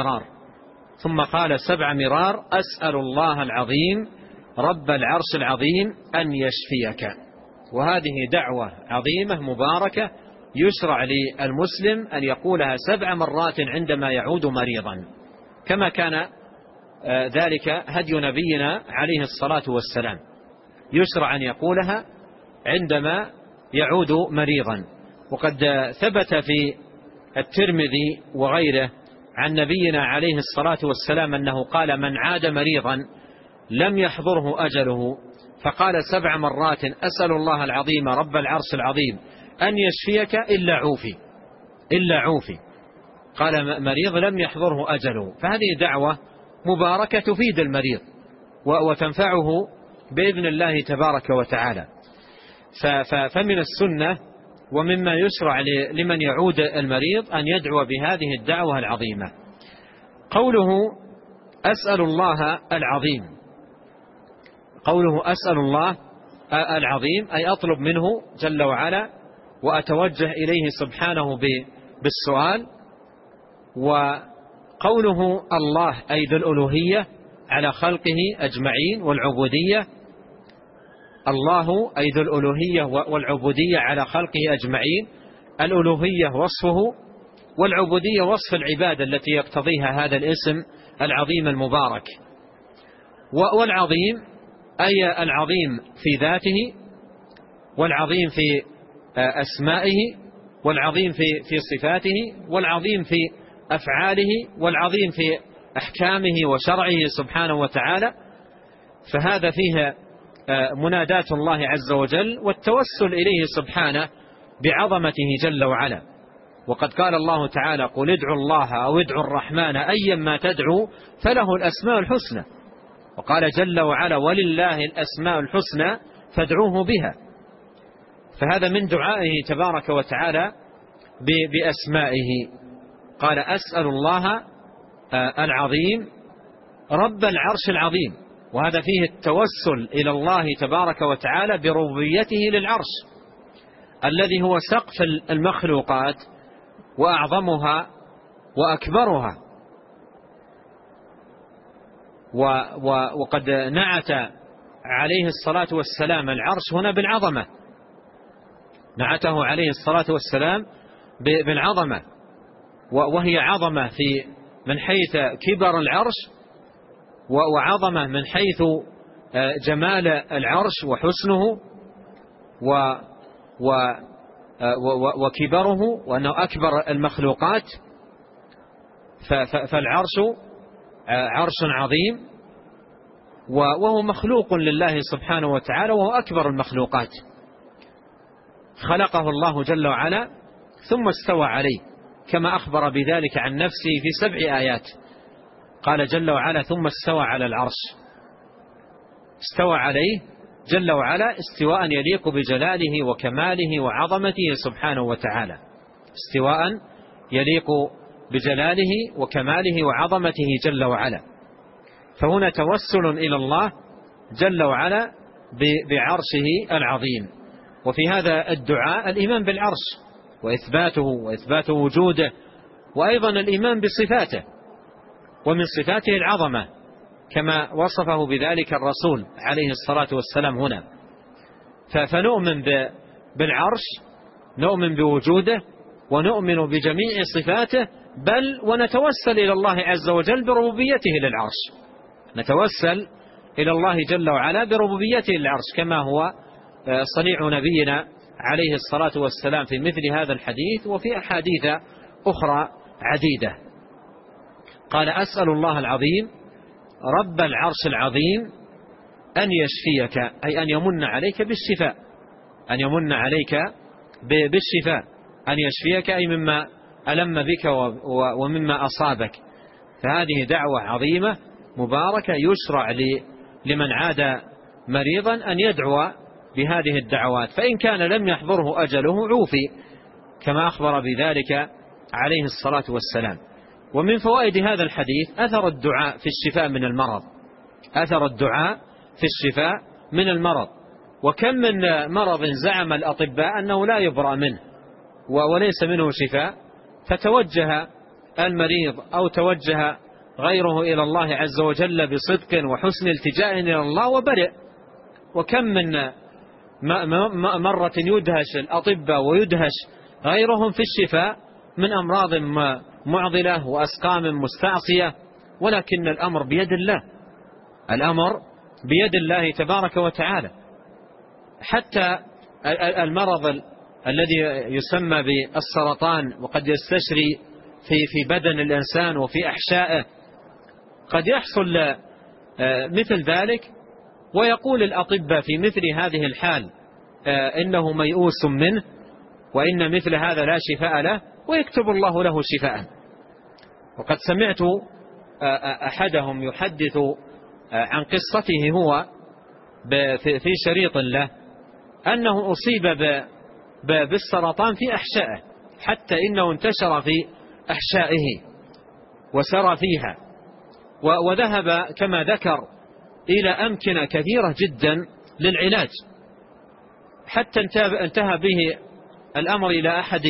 7 مرار أسأل الله العظيم رب العرش العظيم أن يشفيك. وهذه دعوة عظيمة مباركة يشرع للمسلم أن يقولها 7 مرات عندما يعود مريضا، كما كان ذلك هدي نبينا عليه الصلاة والسلام، يشرع أن يقولها عندما يعود مريضا. وقد ثبت في الترمذي وغيره عن نبينا عليه الصلاة والسلام أنه قال من عاد مريضا لم يحضره أجله فقال 7 مرات أسأل الله العظيم رب العرش العظيم أن يشفيك إلا عوفي، قال مريض لم يحضره أجله. فهذه دعوة مباركة تفيد المريض وتنفعه بإذن الله تبارك وتعالى. فمن السنة ومما يشرع لمن يعود المريض أن يدعو بهذه الدعوة العظيمة. قوله أسأل الله العظيم أي أطلب منه جل وعلا وأتوجه إليه سبحانه بالسؤال. وقوله الله أي ذو الألوهية على خلقه أجمعين والعبودية، الله أي ذو الألوهية والعبودية على خلقه أجمعين، الألوهية وصفه، والعبودية وصف العبادة التي يقتضيها هذا الاسم العظيم المبارك. والعظيم أي العظيم في ذاته، والعظيم في أسمائه، والعظيم في صفاته، والعظيم في أفعاله، والعظيم في أحكامه وشرعه سبحانه وتعالى. فهذا فيه مناداة الله عز وجل والتوسل إليه سبحانه بعظمته جل وعلا. وقد قال الله تعالى: قل ادعوا الله أو ادعوا الرحمن أيا ما تدعوا فله الأسماء الحسنى. وقال جل وعلا: ولله الأسماء الحسنى فادعوه بها. فهذا من دعائه تبارك وتعالى بأسمائه. قال: أسأل الله العظيم رب العرش العظيم. وهذا فيه التوسل إلى الله تبارك وتعالى بربوبيته للعرش الذي هو سقف المخلوقات وأعظمها وأكبرها. وقد نعت عليه الصلاة والسلام العرش هنا بالعظمة، نعته عليه الصلاة والسلام بالعظمة، وهي عظمة من حيث كبر العرش، وعظمة من حيث جمال العرش وحسنه وكبره، وأنه أكبر المخلوقات. فالعرش عرش عظيم، وهو مخلوق لله سبحانه وتعالى، وهو أكبر المخلوقات. خلقه الله جل وعلا ثم استوى عليه، كما أخبر بذلك عن نفسه في 7 آيات. قال جل وعلا: ثم استوى على العرش. استوى عليه جل وعلا استواء يليق بجلاله وكماله وعظمته سبحانه وتعالى، استواء يليق بجلاله وكماله وعظمته جل وعلا. فهنا توسل إلى الله جل وعلا بعرشه العظيم. وفي هذا الدعاء الإيمان بالعرش وإثبات وجوده، وأيضا الإيمان بصفاته، ومن صفاته العظمة كما وصفه بذلك الرسول عليه الصلاة والسلام هنا. فنؤمن بالعرش، نؤمن بوجوده، ونؤمن بجميع صفاته، بل ونتوسل إلى الله عز وجل بربوبيته للعرش، نتوسل إلى الله جل وعلا بربوبيته للعرش، كما هو صنيع نبينا عليه الصلاة والسلام في مثل هذا الحديث وفي أحاديث أخرى عديدة. قال: أسأل الله العظيم رب العرش العظيم أن يشفيك، أي أن يمن عليك بالشفاء، أن يمن عليك بالشفاء، أن يشفيك أي مما ألم بك ومما أصابك. فهذه دعوة عظيمة مباركة يشرع لمن عاد مريضا أن يدعو بهذه الدعوات، فإن كان لم يحضره أجله عوفي، كما أخبر بذلك عليه الصلاة والسلام. ومن فوائد هذا الحديث أثر الدعاء في الشفاء من المرض، أثر الدعاء في الشفاء من المرض. وكم من مرض زعم الأطباء أنه لا يبرأ منه وليس منه شفاء، فتوجه المريض أو توجه غيره إلى الله عز وجل بصدق وحسن التجاء إلى الله وبرئ. وكم من مرة يدهش الأطباء ويدهش غيرهم في الشفاء من أمراض معضلة وأسقام مستعصية، ولكن الأمر بيد الله، الأمر بيد الله تبارك وتعالى. حتى المرض الذي يسمى بالسرطان وقد يستشري في بدن الإنسان وفي أحشائه، قد يحصل مثل ذلك، ويقول الأطباء في مثل هذه الحال إنه ميؤوس منه، وإن مثل هذا لا شفاء له، ويكتب الله له شفاء. وقد سمعت أحدهم يحدث عن قصته هو في شريط له أنه أصيب بالسرطان في أحشائه، حتى إنه انتشر في أحشائه وسرى فيها، وذهب كما ذكر إلى أمكنة كثيرة جدا للعلاج، حتى انتهى به الأمر إلى أحد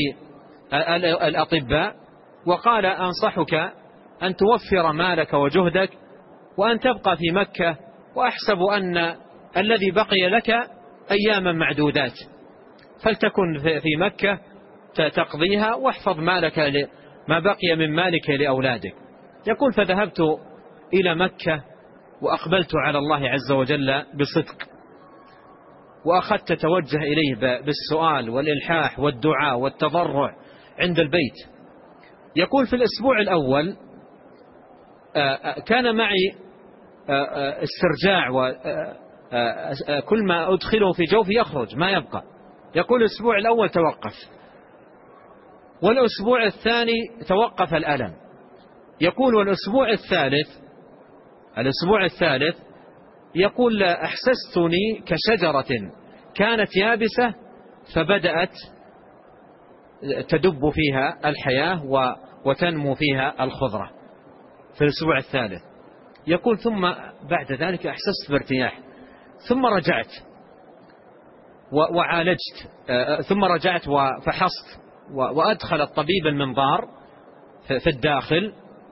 الأطباء وقال: أنصحك أن توفر مالك وجهدك وأن تبقى في مكة، وأحسب أن الذي بقي لك أياما معدودات، فلتكن في مكة تقضيها واحفظ مالك ما بقي من مالك لأولادك. يقول فذهبت إلى مكة وأقبلت على الله عز وجل بصدق، وأخذت توجه إليه بالسؤال والإلحاح والدعاء والتضرع عند البيت. يقول في الأسبوع الأول كان معي استرجاع، وكل ما أدخله في جوفي يخرج ما يبقى. يقول الأسبوع الأول توقف، والأسبوع الثاني توقف الألم. يقول والأسبوع الثالث يقول أحسستني كشجرة كانت يابسة فبدأت تدب فيها الحياة وتنمو فيها الخضرة في الأسبوع الثالث. يقول ثم بعد ذلك أحسست بارتياح، ثم رجعت وعالجت، ثم رجعت وفحصت وأدخل الطبيب المنظار في الداخل،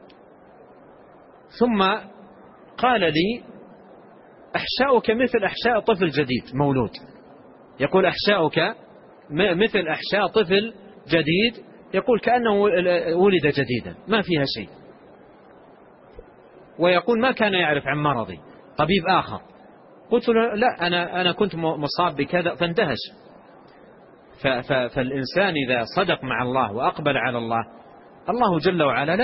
ثم قال لي أحشاؤك مثل أحشاء طفل جديد مولود. يقول أحشاؤك مثل أحشاء طفل جديد، يقول كأنه ولد جديدا ما فيها شيء. ويقول ما كان يعرف عن مرضي. طبيب آخر قلت له لا أنا كنت مصاب بكذا، فاندهش. فالإنسان إذا صدق مع الله وأقبل على الله، الله جل وعلا لا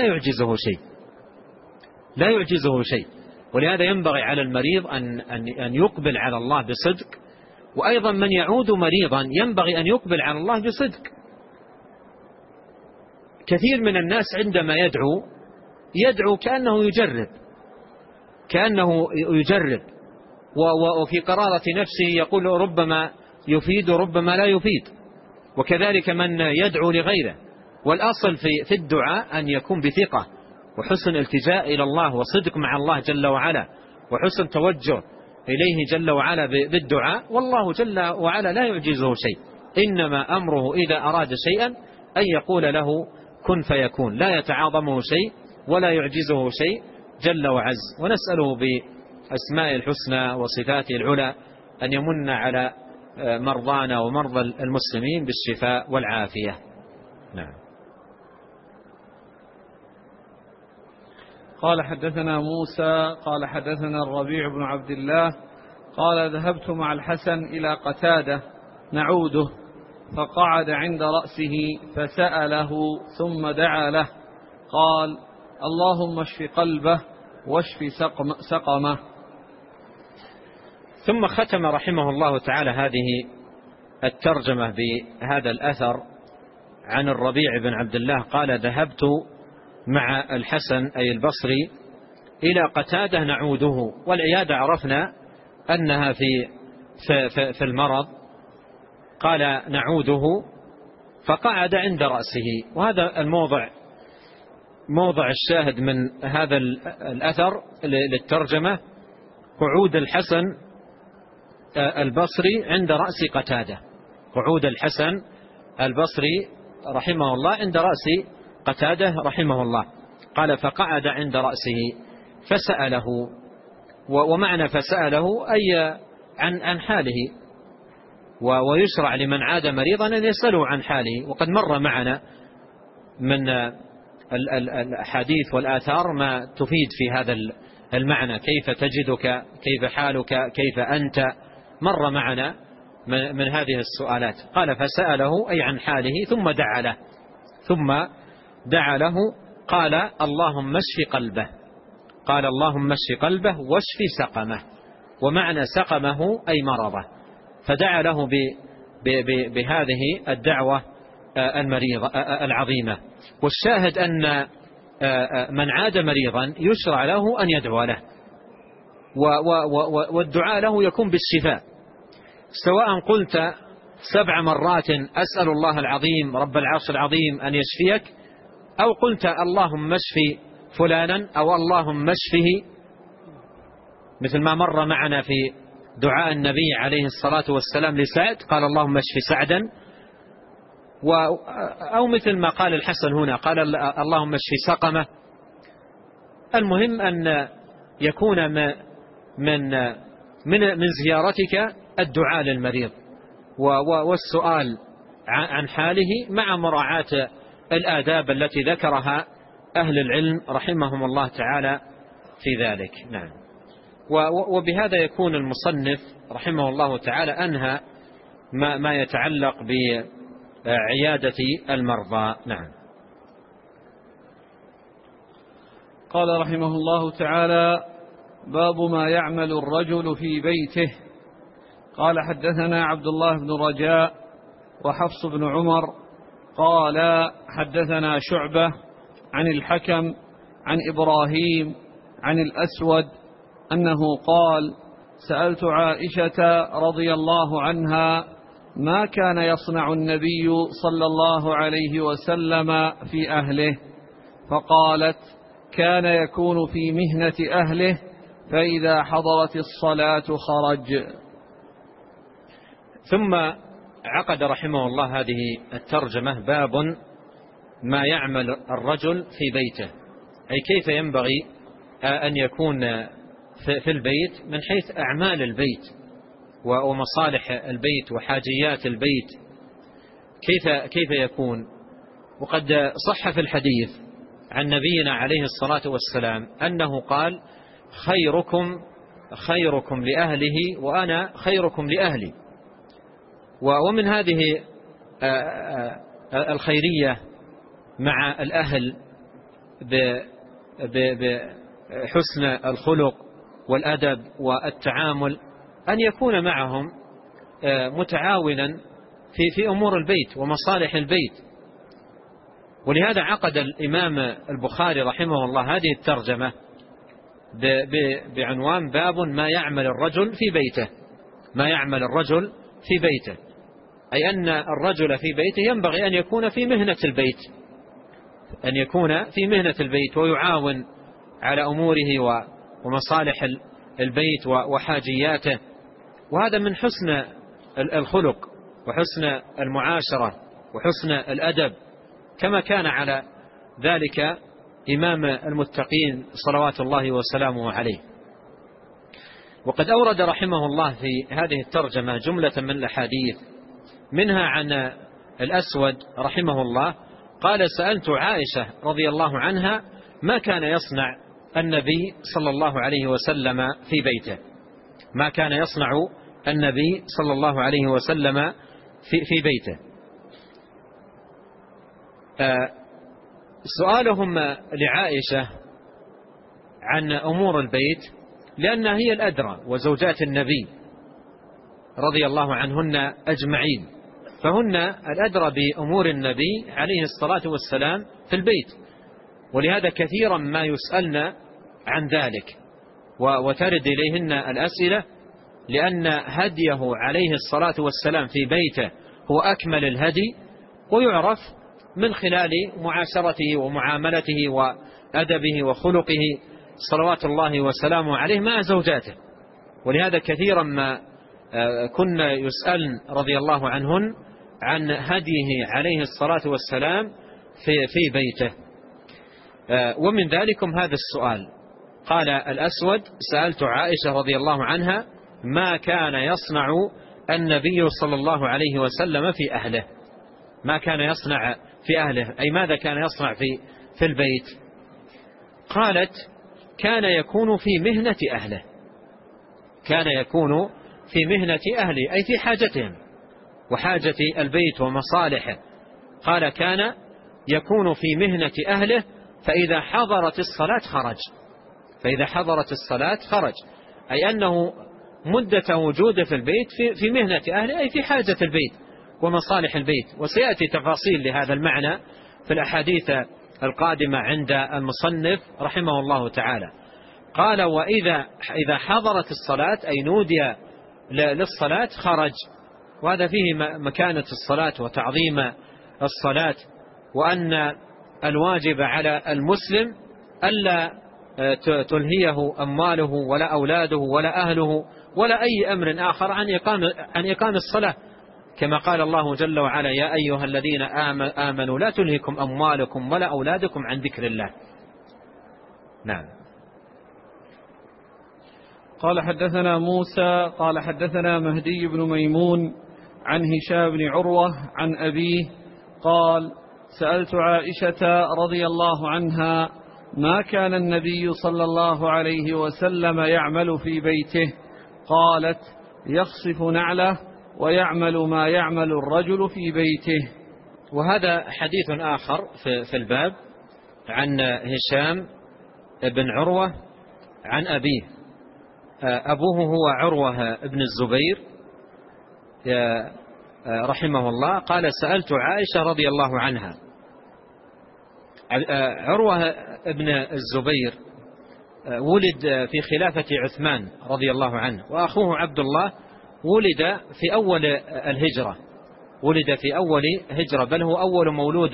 يعجزه شيء. ولهذا ينبغي على المريض أن يقبل على الله بصدق، وأيضا من يعود مريضا ينبغي أن يقبل على الله بصدق. كثير من الناس عندما يدعو كأنه يجرب، وفي قرارة نفسه يقول ربما يفيد وربما لا يفيد. وكذلك من يدعو لغيره. والأصل في الدعاء أن يكون بثقة وحسن التجاء إلى الله وصدق مع الله جل وعلا وحسن توجه إليه جل وعلا بالدعاء، والله جل وعلا لا يعجزه شيء. إنما أمره إذا أراد شيئا أن يقول له كن فيكون، لا يتعاظمه شيء ولا يعجزه شيء جل وعز. ونسأله بأسماء الحسنى وصفاته العلى أن يمن على مرضانا ومرضى المسلمين بالشفاء والعافية. نعم. قال حدثنا موسى قال حدثنا الربيع بن عبد الله قال ذهبت مع الحسن إلى قتادة نعوده، فقعد عند رأسه فسأله ثم دعا له، قال اللهم اشف قلبه واشف سقمه. ثم ختم رحمه الله تعالى هذه الترجمة بهذا الأثر عن الربيع بن عبد الله قال ذهبت مع الحسن أي البصري إلى قتادة نعوده. والعيادة عرفنا أنها في المرض. قال نعوده فقعد عند رأسه. وهذا الموضع موضع الشاهد من هذا الأثر للترجمة، قعود الحسن البصري عند رأس قتادة. قعود الحسن البصري رحمه الله عند رأس قتادة رحمه الله. قال فقعد عند رأسه فسأله. ومعنى فسأله أي عن حاله، ويشرع لمن عاد مريضا أن يسأله عن حاله. وقد مر معنا من الحديث والآثار ما تفيد في هذا المعنى، كيف تجدك، كيف حالك، كيف أنت، مر معنا من هذه السؤالات. قال فسأله أي عن حاله ثم دعا له قال اللهم اشف قلبه. قال اللهم اشف قلبه واشف سقمه. ومعنى سقمه أي مرضه. فدعا له بهذه الدعوة المريضة العظيمة. والشاهد أن من عاد مريضا يشرع له أن يدعو له، والدعاء له يكون بالشفاء، سواء قلت 7 مرات أسأل الله العظيم رب العرش العظيم أن يشفيك، أو قلت اللهم اشف فلانا، أو اللهم اشفه، مثل ما مر معنا في دعاء النبي عليه الصلاة والسلام لسعد، قال اللهم اشف سعدا. أو مثل ما قال الحسن هنا قال اللهم اشف سقمه. المهم أن يكون من زيارتك الدعاء للمريض والسؤال عن حاله مع مراعاة الآداب التي ذكرها أهل العلم رحمهم الله تعالى في ذلك. نعم. وبهذا يكون المصنف رحمه الله تعالى أنهى ما يتعلق بعيادة المرضى. نعم. قال رحمه الله تعالى: باب ما يعمل الرجل في بيته. قال: حدثنا عبد الله بن رجاء وحفص بن عمر قال: حدثنا شعبة عن الحكم عن إبراهيم عن الأسود أنه قال: سألت عائشة رضي الله عنها ما كان يصنع النبي صلى الله عليه وسلم في أهله، فقالت: كان يكون في مهنة أهله، فإذا حضرت الصلاة خرج. ثم عقد رحمه الله هذه الترجمة: باب ما يعمل الرجل في بيته، أي كيف ينبغي أن يكون في البيت من حيث أعمال البيت ومصالح البيت وحاجيات البيت، كيف يكون. وقد صح في الحديث عن نبينا عليه الصلاة والسلام أنه قال: خيركم لأهله وأنا خيركم لأهلي. ومن هذه الخيرية مع الأهل بحسن الخلق والأدب والتعامل أن يكون معهم متعاونا في أمور البيت ومصالح البيت. ولهذا عقد الإمام البخاري رحمه الله هذه الترجمة بعنوان: باب ما يعمل الرجل في بيته. ما يعمل الرجل في بيته، أي أن الرجل في بيته ينبغي أن يكون في مهنة البيت، أن يكون في مهنة البيت ويعاون على أموره ومصالح البيت وحاجياته. وهذا من حسن الخلق وحسن المعاشرة وحسن الأدب، كما كان على ذلك إمام المتقين صلوات الله وسلامه عليه. وقد أورد رحمه الله في هذه الترجمة جملة من الأحاديث، منها عن الأسود رحمه الله قال: سألت عائشة رضي الله عنها ما كان يصنع النبي صلى الله عليه وسلم في بيته. ما كان يصنع النبي صلى الله عليه وسلم في بيته. سؤالهم لعائشة عن أمور البيت لأنها هي الأدرى، وزوجات النبي رضي الله عنهن أجمعين، فهن الأدرى بأمور النبي عليه الصلاة والسلام في البيت. ولهذا كثيرا ما يسألن عن ذلك وترد إليهن الأسئلة، لأن هديه عليه الصلاة والسلام في بيته هو أكمل الهدي، ويعرف من خلال معاشرته ومعاملته وأدبه وخلقه صلوات الله وسلامه عليه مع زوجاته. ولهذا كثيرا ما كنا يسألن رضي الله عنهن عن هديه عليه الصلاة والسلام في بيته. ومن ذلكم هذا السؤال. قال الأسود: سألت عائشة رضي الله عنها ما كان يصنع النبي صلى الله عليه وسلم في أهله. ما كان يصنع في أهله، أي ماذا كان يصنع في البيت؟ قالت: كان يكون في مهنة أهله. كان يكون في مهنة أهله، أي في حاجتهم وحاجة البيت ومصالحه. قال: كان يكون في مهنة أهله، فإذا حضرت الصلاة خرج. فإذا حضرت الصلاة خرج، أي أنه مدة وجوده في البيت في مهنة أهله، أي في حاجة البيت ومصالح البيت. وسيأتي تفاصيل لهذا المعنى في الأحاديث القادمة عند المصنف رحمه الله تعالى. قال: وإذا حضرت الصلاة، أي نودي للصلاة، خرج. وهذا فيه مكانة الصلاة وتعظيم الصلاة، وأن الواجب على المسلم ألا تلهيه أمواله ولا أولاده ولا أهله ولا أي أمر آخر عن إقام الصلاة، كما قال الله جل وعلا: يا أيها الذين آمنوا لا تلهكم أموالكم ولا أولادكم عن ذكر الله. نعم. قال: حدثنا موسى قال: حدثنا مهدي بن ميمون عن هشام بن عروة عن أبيه قال: سألت عائشة رضي الله عنها: ما كان النبي صلى الله عليه وسلم يعمل في بيته؟ قالت: يخصف نعله ويعمل ما يعمل الرجل في بيته. وهذا حديث آخر في الباب عن هشام بن عروة عن أبيه. أبوه هو عروة بن الزبير رحمه الله. قال: سألت عائشة رضي الله عنها. عروة بن الزبير ولد في خلافة عثمان رضي الله عنه، وأخوه عبد الله ولد في أول الهجرة، ولد في أول هجرة، بل هو أول مولود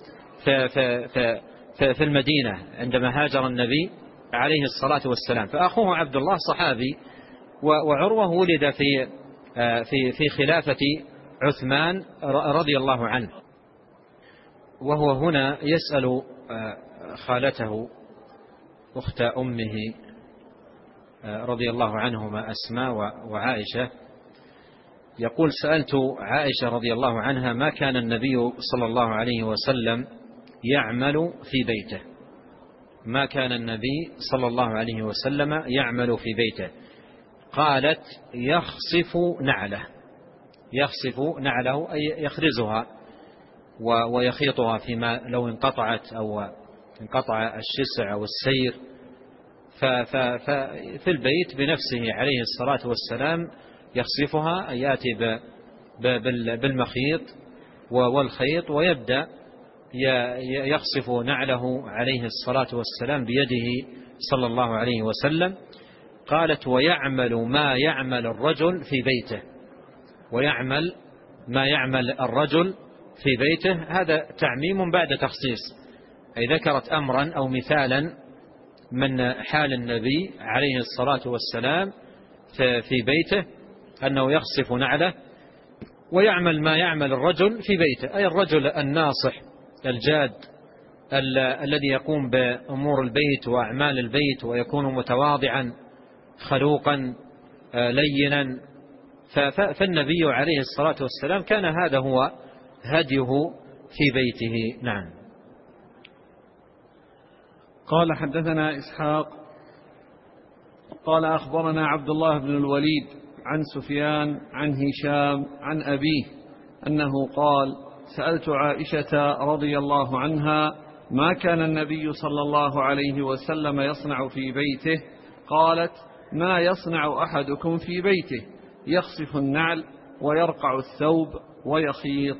في المدينة عندما هاجر النبي عليه الصلاة والسلام. فأخوه عبد الله صحابي، وعروة ولد في خلافة عثمان رضي الله عنه. وهو هنا يسأل خالته أخت أمه رضي الله عنهما أسماء وعائشة، يقول: سألت عائشة رضي الله عنها: ما كان النبي صلى الله عليه وسلم يعمل في بيته؟ ما كان النبي صلى الله عليه وسلم يعمل في بيته؟ قالت: يخصف نعله. يخصف نعله أي يخرزها ويخيطها فيما لو انقطعت أو انقطع الشسع أو السير، ففي البيت بنفسه عليه الصلاة والسلام يخصفها، يأتي بالمخيط والخيط ويبدأ يخصف نعله عليه الصلاة والسلام بيده صلى الله عليه وسلم. قالت: ويعمل ما يعمل الرجل في بيته. ويعمل ما يعمل الرجل في بيته، هذا تعميم بعد تخصيص، أي ذكرت أمرا أو مثالا من حال النبي عليه الصلاة والسلام في بيته أنه يخصف نعله ويعمل ما يعمل الرجل في بيته، أي الرجل الناصح الجاد الذي يقوم بأمور البيت وأعمال البيت ويكون متواضعا خلوقا لينا. فالنبي عليه الصلاة والسلام كان هذا هو هديه في بيته. نعم. قال: حدثنا إسحاق قال: أخبرنا عبد الله بن الوليد عن سفيان عن هشام عن أبيه أنه قال: سألت عائشة رضي الله عنها: ما كان النبي صلى الله عليه وسلم يصنع في بيته؟ قالت: ما يصنع أحدكم في بيته، يخصف النعل ويرقع الثوب ويخيط.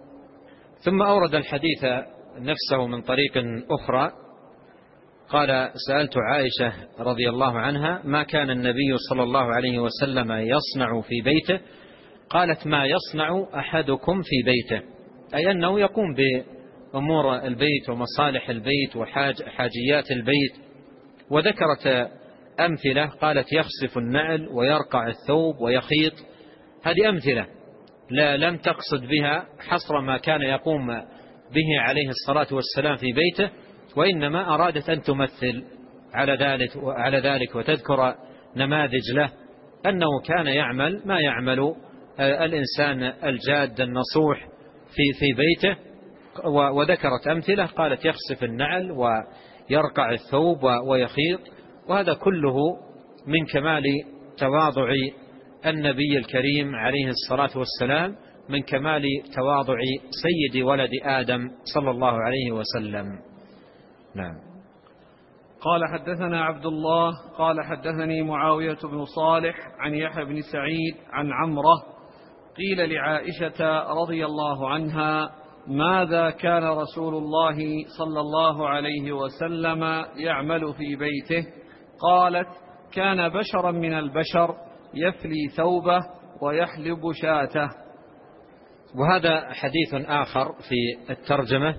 ثم أورد الحديث نفسه من طريق أخرى. قال: سألت عائشة رضي الله عنها: ما كان النبي صلى الله عليه وسلم يصنع في بيته؟ قالت: ما يصنع أحدكم في بيته، أي أنه يقوم بأمور البيت ومصالح البيت وحاجيات البيت. وذكرت أمثلة، قالت: يخصف النعل ويرقع الثوب ويخيط. هذه أمثلة لم تقصد بها حصر ما كان يقوم به عليه الصلاة والسلام في بيته، وإنما أرادت أن تمثل على ذلك وتذكر نماذج له أنه كان يعمل ما يعمل الإنسان الجاد النصوح في بيته. وذكرت أمثلة، قالت: يخصف النعل ويرقع الثوب ويخيط. وهذا كله من كمال تواضع النبي الكريم عليه الصلاة والسلام، من كمال تواضع سيد ولد آدم صلى الله عليه وسلم. نعم. قال: حدثنا عبد الله قال: حدثني معاوية بن صالح عن يحيى بن سعيد عن عمره قيل لعائشة رضي الله عنها: ماذا كان رسول الله صلى الله عليه وسلم يعمل في بيته؟ قالت: كان بشرا من البشر يفلي ثوبه ويحلب شاته. وهذا حديث آخر في الترجمة.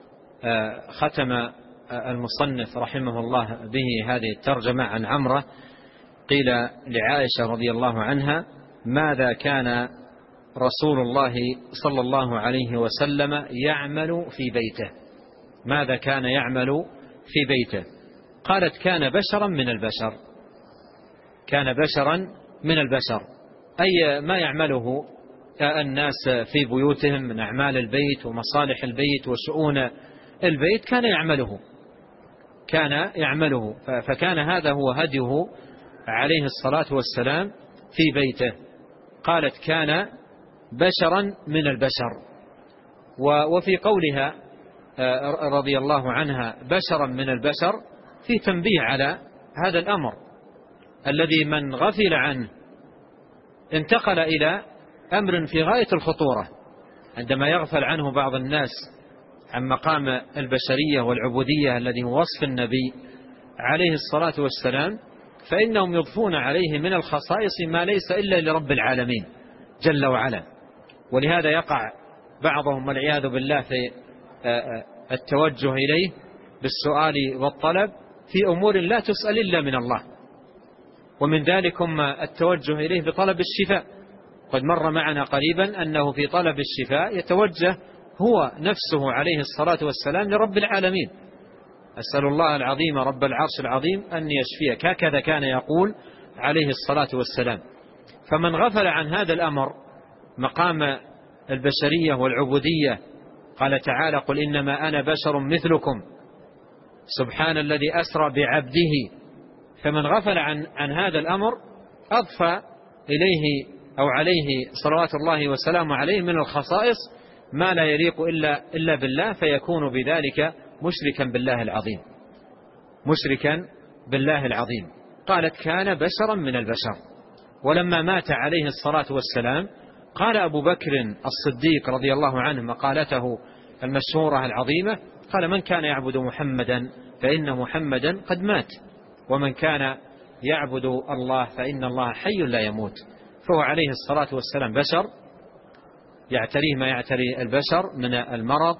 ختم المصنف رحمه الله به هذه الترجمة عن عمره. قيل لعائشة رضي الله عنها: ماذا كان رسول الله صلى الله عليه وسلم يعمل في بيته؟ ماذا كان يعمل في بيته؟ قالت: كان بشرا من البشر. كان بشرا من البشر، أي ما يعمله الناس في بيوتهم من أعمال البيت ومصالح البيت وشؤون البيت كان يعمله فكان هذا هو هديه عليه الصلاة والسلام في بيته. قالت كان بشرا من البشر. وفي قولها رضي الله عنها بشرا من البشر في تنبيه على هذا الأمر الذي من غفل عنه انتقل إلى أمر في غاية الخطورة. عندما يغفل عنه بعض الناس عن مقام البشرية والعبودية الذي هو وصف النبي عليه الصلاة والسلام فإنهم يضفون عليه من الخصائص ما ليس إلا لرب العالمين جل وعلا. ولهذا يقع بعضهم والعياذ بالله في التوجه إليه بالسؤال والطلب في أمور لا تسأل إلا من الله، ومن ذلكم التوجه إليه بطلب الشفاء. قد مر معنا قريبا أنه في طلب الشفاء يتوجه هو نفسه عليه الصلاة والسلام لرب العالمين، أسأل الله العظيم رب العرش العظيم أن يشفيك، هكذا كان يقول عليه الصلاة والسلام. فمن غفل عن هذا الأمر مقام البشرية والعبودية قال تعالى قل إنما أنا بشر مثلكم سبحان الذي أسرى بعبده. فمن غفل عن هذا الأمر أضفى إليه أو عليه صلوات الله وسلامه عليه من الخصائص ما لا يليق إلا بالله، فيكون بذلك مشركا بالله العظيم. قالت كان بشرا من البشر. ولما مات عليه الصلاة والسلام قال أبو بكر الصديق رضي الله عنه مقالته المشهورة العظيمة قال من كان يعبد محمدا فإن محمدا قد مات، ومن كان يعبد الله فإن الله حي لا يموت. فهو عليه الصلاة والسلام بشر يعتريه ما يعتري البشر من المرض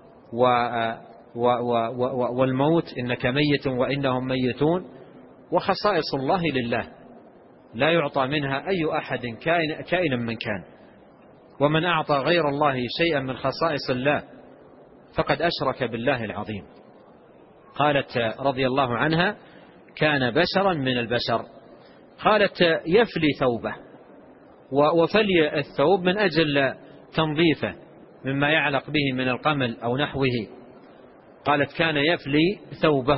والموت، إنك ميت وإنهم ميتون، وخصائص الله لله لا يعطى منها أي أحد كائنا من كان. ومن أعطى غير الله شيئا من خصائص الله فقد أشرك بالله العظيم. قالت رضي الله عنها كان بشرا من البشر. قالت يفلي ثوبه، وفلي الثوب من أجل تنظيفه مما يعلق به من القمل أو نحوه. قالت كان يفلي ثوبه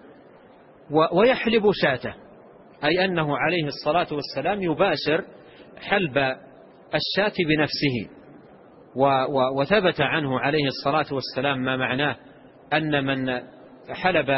ويحلب شاته، أي أنه عليه الصلاة والسلام يباشر حلب الشاة بنفسه. وثبت عنه عليه الصلاة والسلام ما معناه أن من حلب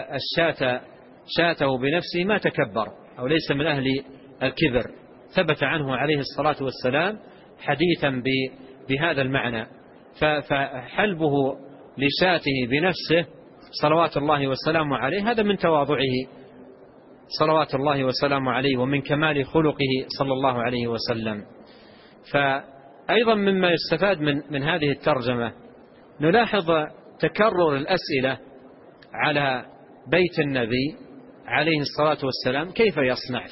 شاته بنفسه ما تكبر أو ليس من أهل الكبر. ثبت عنه عليه الصلاة والسلام حديثا بهذا المعنى. فحلبه لشاته بنفسه صلوات الله وسلامه عليه هذا من تواضعه صلوات الله وسلامه عليه ومن كمال خلقه صلى الله عليه وسلم. فأيضا مما يستفاد من هذه الترجمة نلاحظ تكرر الأسئلة على بيت النبي عليه الصلاة والسلام. كيف يصنع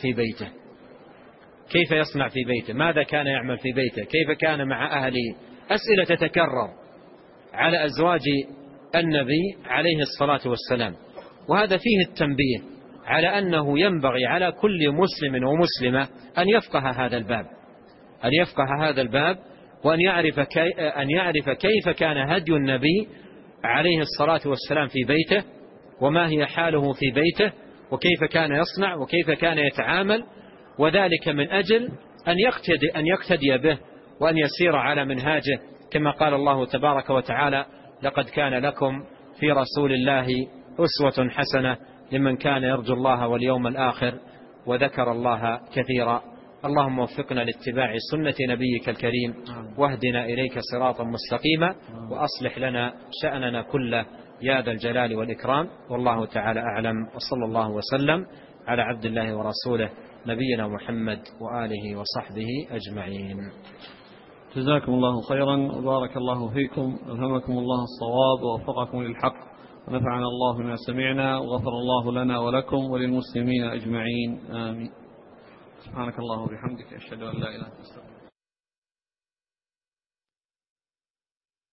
في بيته؟ ماذا كان يعمل في بيته؟ كيف كان مع أهله؟ أسئلة تتكرر على أزواج النبي عليه الصلاة والسلام. وهذا فيه التنبيه على أنه ينبغي على كل مسلم ومسلمة أن يفقه هذا الباب وأن يعرف كيف كان هدي النبي عليه الصلاة والسلام في بيته، وما هي حاله في بيته، وكيف كان يصنع وكيف كان يتعامل، وذلك من أجل أن يقتدي به وأن يسير على منهاجه، كما قال الله تبارك وتعالى لقد كان لكم في رسول الله أسوة حسنة لمن كان يرجو الله واليوم الآخر وذكر الله كثيرا. اللهم وفقنا لاتباع سنة نبيك الكريم، واهدنا إليك صراطا مستقيما، وأصلح لنا شأننا كله يا ذا الجلال والإكرام. والله تعالى أعلم، وصلى الله وسلم على عبد الله ورسوله نبينا محمد وآله وصحبه أجمعين. جزاكم الله خيرا وبارك الله فيكم، ألهمكم الله الصواب ووفقكم للحق، ونفعنا الله بما سمعنا، وغفر الله لنا ولكم وللمسلمين أجمعين، آمين. سبحانك الله وبحمدك، أشهد أن لا إله إلا أنت.